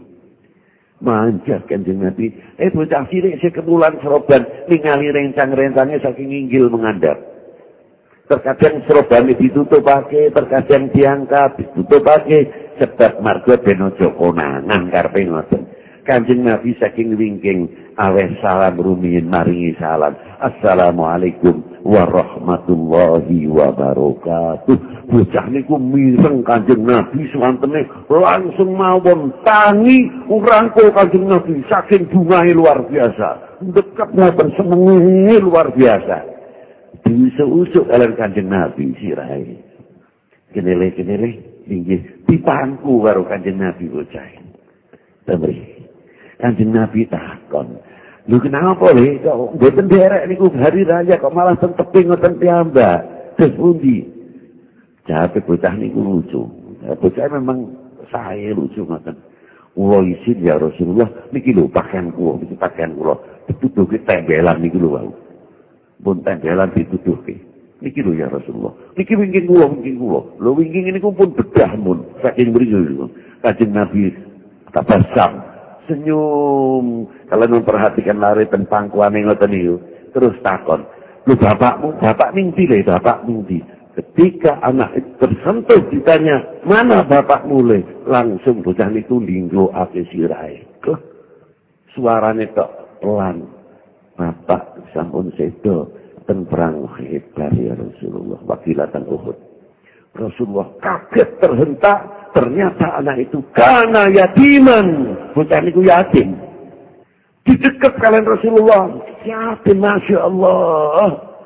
S1: Manjat Kanjeng Nabi, eh bocah cilik sing kemulan seroban ningali rencang-rencangnya saking inggil mengandap. Terkadang serobane ditutupake, terkadang diangkat, ditutupake sebab marga ben aja konangan karepe ngoten. Kanjeng Nabi saking wingking aweh salam rumiyin maringi salam. Assalamualaikum warahmatullahi wabarakatuh. Bocah niku mireng Kanjeng Nabi swantene langsung mawon tangi ngrangkul Kanjeng Nabi saking bungahe luar biasa. Dekat ngoten senenge luar biasa. Diusuk-usuk kalian Kanjeng Nabi sirahe. Kenele-kenele inggih dipangku karo Kanjeng Nabi bocah. Temri. Kanjeng Nabi takon, lho kenapa le kok mboten derek niku hari raya kok malah teng tebing ngoten piyambak? Terus pundi? Jawabe bocah niku lucu. Bocah memang sae lucu ngoten. Kula isin ya Rasulullah niki lho pakaian kula, niki pakaian kula dituduhke tembelan niku lho wau. Pun tembelan dituduhke. Niki lho ya Rasulullah. Niki wingking kula, wingking kula. Lho wingking niku pun bedah mun saking mriku. Kanjeng Nabi tabasam senyum kalau memperhatikan lari dan pangkuan yang ngoten niku terus takon lu bapakmu bapak mimpi le bapak mimpi ketika anak itu tersentuh ditanya mana bapakmu le langsung bocah niku linggo ake sirahe kok suarane tok pelan bapak sampun sedo ten perang hebat ya Rasulullah wakilatan Uhud. Rasulullah kaget terhentak. Ternyata anak itu kana yatiman. Bocah niku yatim. Didekat kalian Rasulullah. Yatim, Masya Allah.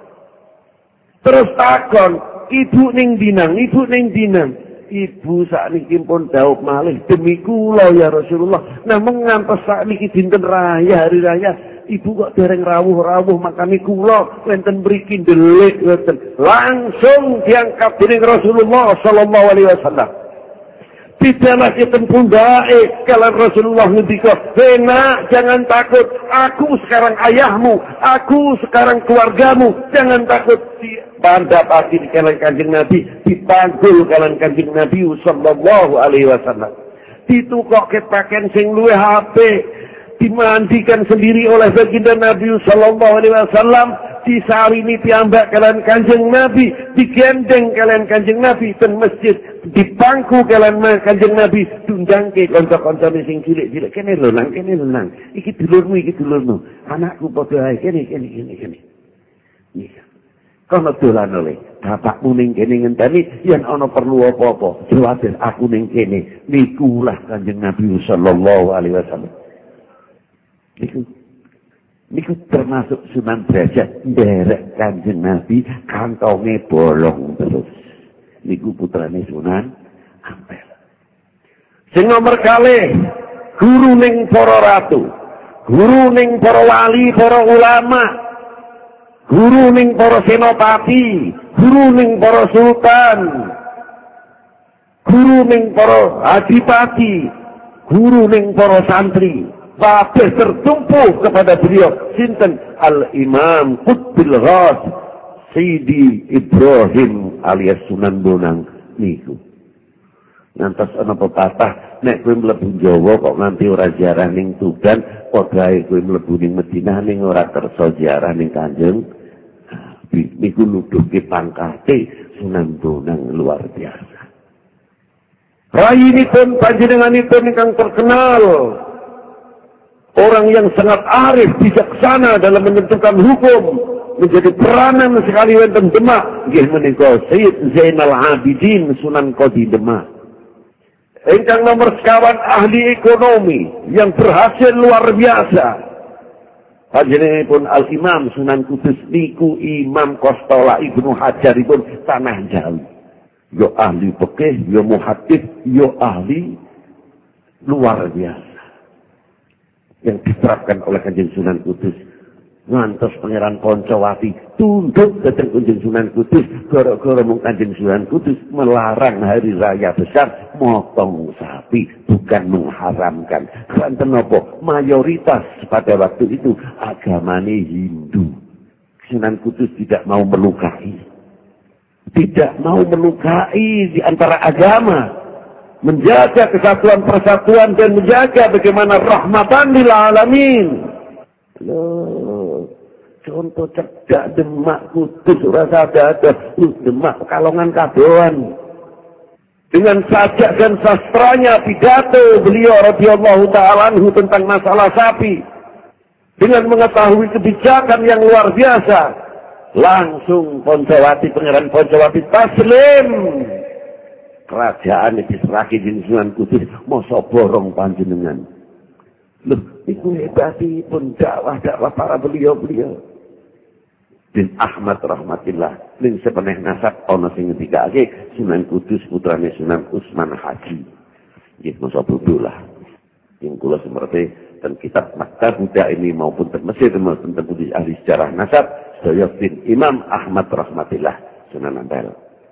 S1: Terus takon. Ibu ning dinang, ibu ning dinang. Ibu sakniki pun daup malih. Demi kula ya Rasulullah. Nah mengantos sakniki dinten raya, hari raya. Ibu kok dereng rawuh-rawuh makani kula. Wenten mriki ndelik. Langsung diangkat dening Rasulullah sallallahu alaihi wasallam. Tidaklah kita pundake kalau Rasulullah ngendika, "Hei nak, jangan takut. Aku sekarang ayahmu, aku sekarang keluargamu. Jangan takut." Pada pagi di kalian Kanjeng Nabi, dipanggul kalian Kanjeng Nabi sallallahu alaihi wasallam. Ditukokke pakaian sing luwih apik, dimandikan sendiri oleh baginda Nabi sallallahu alaihi wasallam. Disarini piyambak kalian Kanjeng Nabi, digendeng kalian Kanjeng Nabi ten masjid, dipangku kalian Kanjeng Nabi, tunjangke kanca-kancane sing cilik-cilik kene lho nang kene lho nang. Iki dulurmu iki dulurmu. Anakku padha ae kene kene kene kene. Iya. Kono dolan oleh bapakmu ning kene ngenteni yen ana perlu apa-apa. Jelas aku ning kene. Niku lah Kanjeng Nabi sallallahu alaihi wasallam. Niku Niku termasuk Sunan Derajat nderek Kanjeng Nabi kantonge bolong terus. Niku putrane Sunan Ampel. Sing nomor kalih guru ning para ratu, guru ning para wali, para ulama, guru ning para senopati, guru ning para sultan, guru ning para adipati, guru ning para santri. Kabeh tertumpu kepada beliau sinten Al-Imam Qutbil Ghas Sidi Ibrahim alias Sunan Bonang niku. Ngantos ana pepatah nek kowe mlebu Jawa kok nganti ora ziarah ning Tuban, padha ae kowe mlebu ning Madinah ning ora kersa ziarah ning Kanjeng niku nuduhke pangkate Sunan Bonang luar biasa. Rayinipun panjenenganipun ingkang terkenal. Orang yang sangat arif, bijaksana dalam menentukan hukum, menjadi peranan sekali wonten Demak, nggih menika Sayyid Zainal Abidin Sunan Kodi Demak. Ingkang nomor sekawan ahli ekonomi yang berhasil luar biasa. Panjenenganipun Al Imam Sunan Kudus niku Imam Kostola Ibnu Hajaripun tanah Jawi. Yo ahli fikih, yo muhadits, yo ahli luar biasa. yang diterapkan oleh Kanjeng Sunan Kudus. Ngantos Pangeran Poncowati tunduk datang Kanjeng Sunan Kudus, gara-gara mung Kanjeng Sunan Kudus melarang hari raya besar motong sapi, bukan mengharamkan. Keranten napa? Mayoritas pada waktu itu agamane Hindu. Sunan Kudus tidak mau melukai. Tidak mau melukai di antara agama. Menjaga kesatuan persatuan dan menjaga bagaimana rahmatan lil alamin. Loh, contoh cedak Demak Kudus rasa ada uh, Demak Pekalongan kadoan. Dengan sajak dan sastranya pidato beliau radhiyallahu taala anhu tentang masalah sapi. Dengan mengetahui kebijakan yang luar biasa, langsung Poncowati, Pangeran Poncowati taslim. Kerajaan diserahkan di Sunan Kudus, masa borong panjenengan. Loh, itu hebatipun dakwah-dakwah para beliau-beliau. Bin Ahmad rahmatillah, ning sepeneh nasab ana sing ngendikake Sunan Kudus putrane Sunan Utsman Haji. Nggih masa bodho lah. Ing kula semerti dan kitab Maktab Buddha ini maupun ten Mesir maupun ten ahli sejarah nasab sedaya bin Imam Ahmad rahmatillah Sunan Ampel.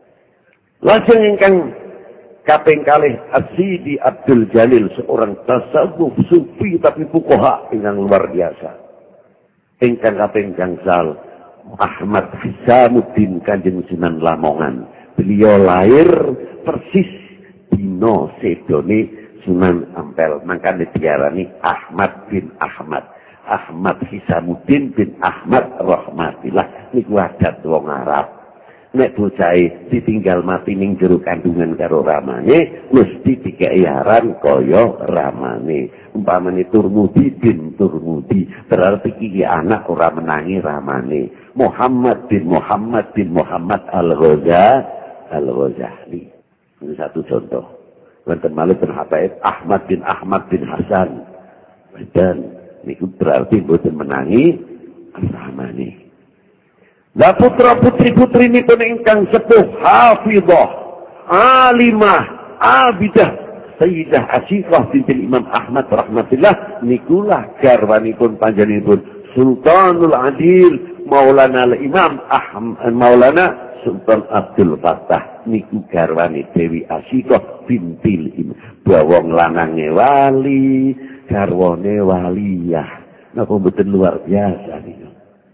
S1: Lajeng ingkang kaping kalih As-Sidi Abdul Jalil, seorang tasawuf sufi tapi fuqaha ingkang luar biasa. Ingkang kaping gangsal Ahmad Hisamuddin Kanjeng Sunan Lamongan. Beliau lahir persis dina sedone Sunan Ampel, mangkane diarani Ahmad bin Ahmad. Ahmad Hisamuddin bin Ahmad rahmatillah niku adat wong Arab. Nek bocahe ditinggal mati ning jero kandungan karo ramane, mesti dikeki aran kaya ramane. Umpamane Turmudi bin Turmudi, berarti iki anak ora menangi ramane. Muhammad bin Muhammad bin Muhammad Al-Ghazali Al-Ghazali. Ini satu contoh. Wonten malih ten habaib Ahmad bin Ahmad bin Hasan. Dan niku berarti boten menangi ramane. Lah putra putri putri ini pun ingkang sepuh hafizah, alimah, abidah, Sayyidah Asifah binti Imam Ahmad rahmatillah nikulah garwanipun panjenenganipun Sultanul Adil Maulana Imam Ahmad Maulana Sultan Abdul Fattah niku garwane Dewi Asifah binti Imam. Bawong lanange wali, garwane waliyah. Napa mboten luar biasa niku.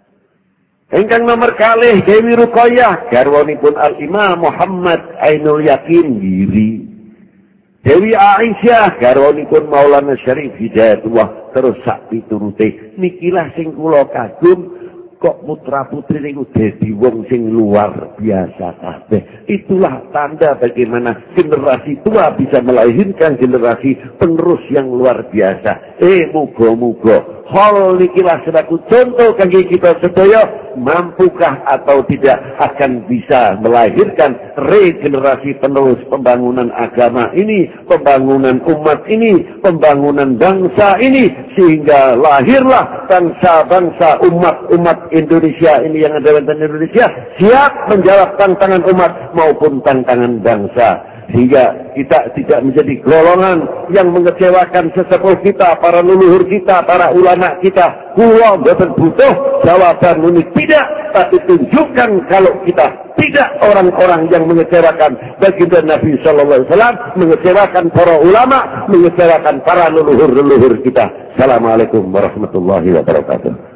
S1: Ingkang nomor kalih Dewi Ruqayyah garwanipun Al-Imam Muhammad Ainul Yakin Giri. Dewi Aisyah garwanipun Maulana Syarif Hidayatullah terus sak piturute. Nikilah sing kula kagum kok putra putri niku dadi wong sing luar biasa kabeh. Itulah tanda bagaimana generasi tua bisa melahirkan generasi penerus yang luar biasa. Eh muga-muga hal nikilah selaku contoh kangge kita sedaya, mampukah atau tidak akan bisa melahirkan regenerasi penerus pembangunan agama ini, pembangunan umat ini, pembangunan bangsa ini, sehingga lahirlah bangsa-bangsa umat-umat Indonesia ini yang ada di Indonesia siap menjawab tantangan umat maupun tantangan bangsa. Sehingga kita tidak menjadi golongan yang mengecewakan sesepuh kita, para leluhur kita, para ulama kita. Kula boten butuh jawaban unik tidak, tapi tunjukkan kalau kita tidak orang-orang yang mengecewakan baginda Nabi sallallahu alaihi wasallam, mengecewakan para ulama, mengecewakan para leluhur-leluhur kita. Assalamualaikum warahmatullahi wabarakatuh.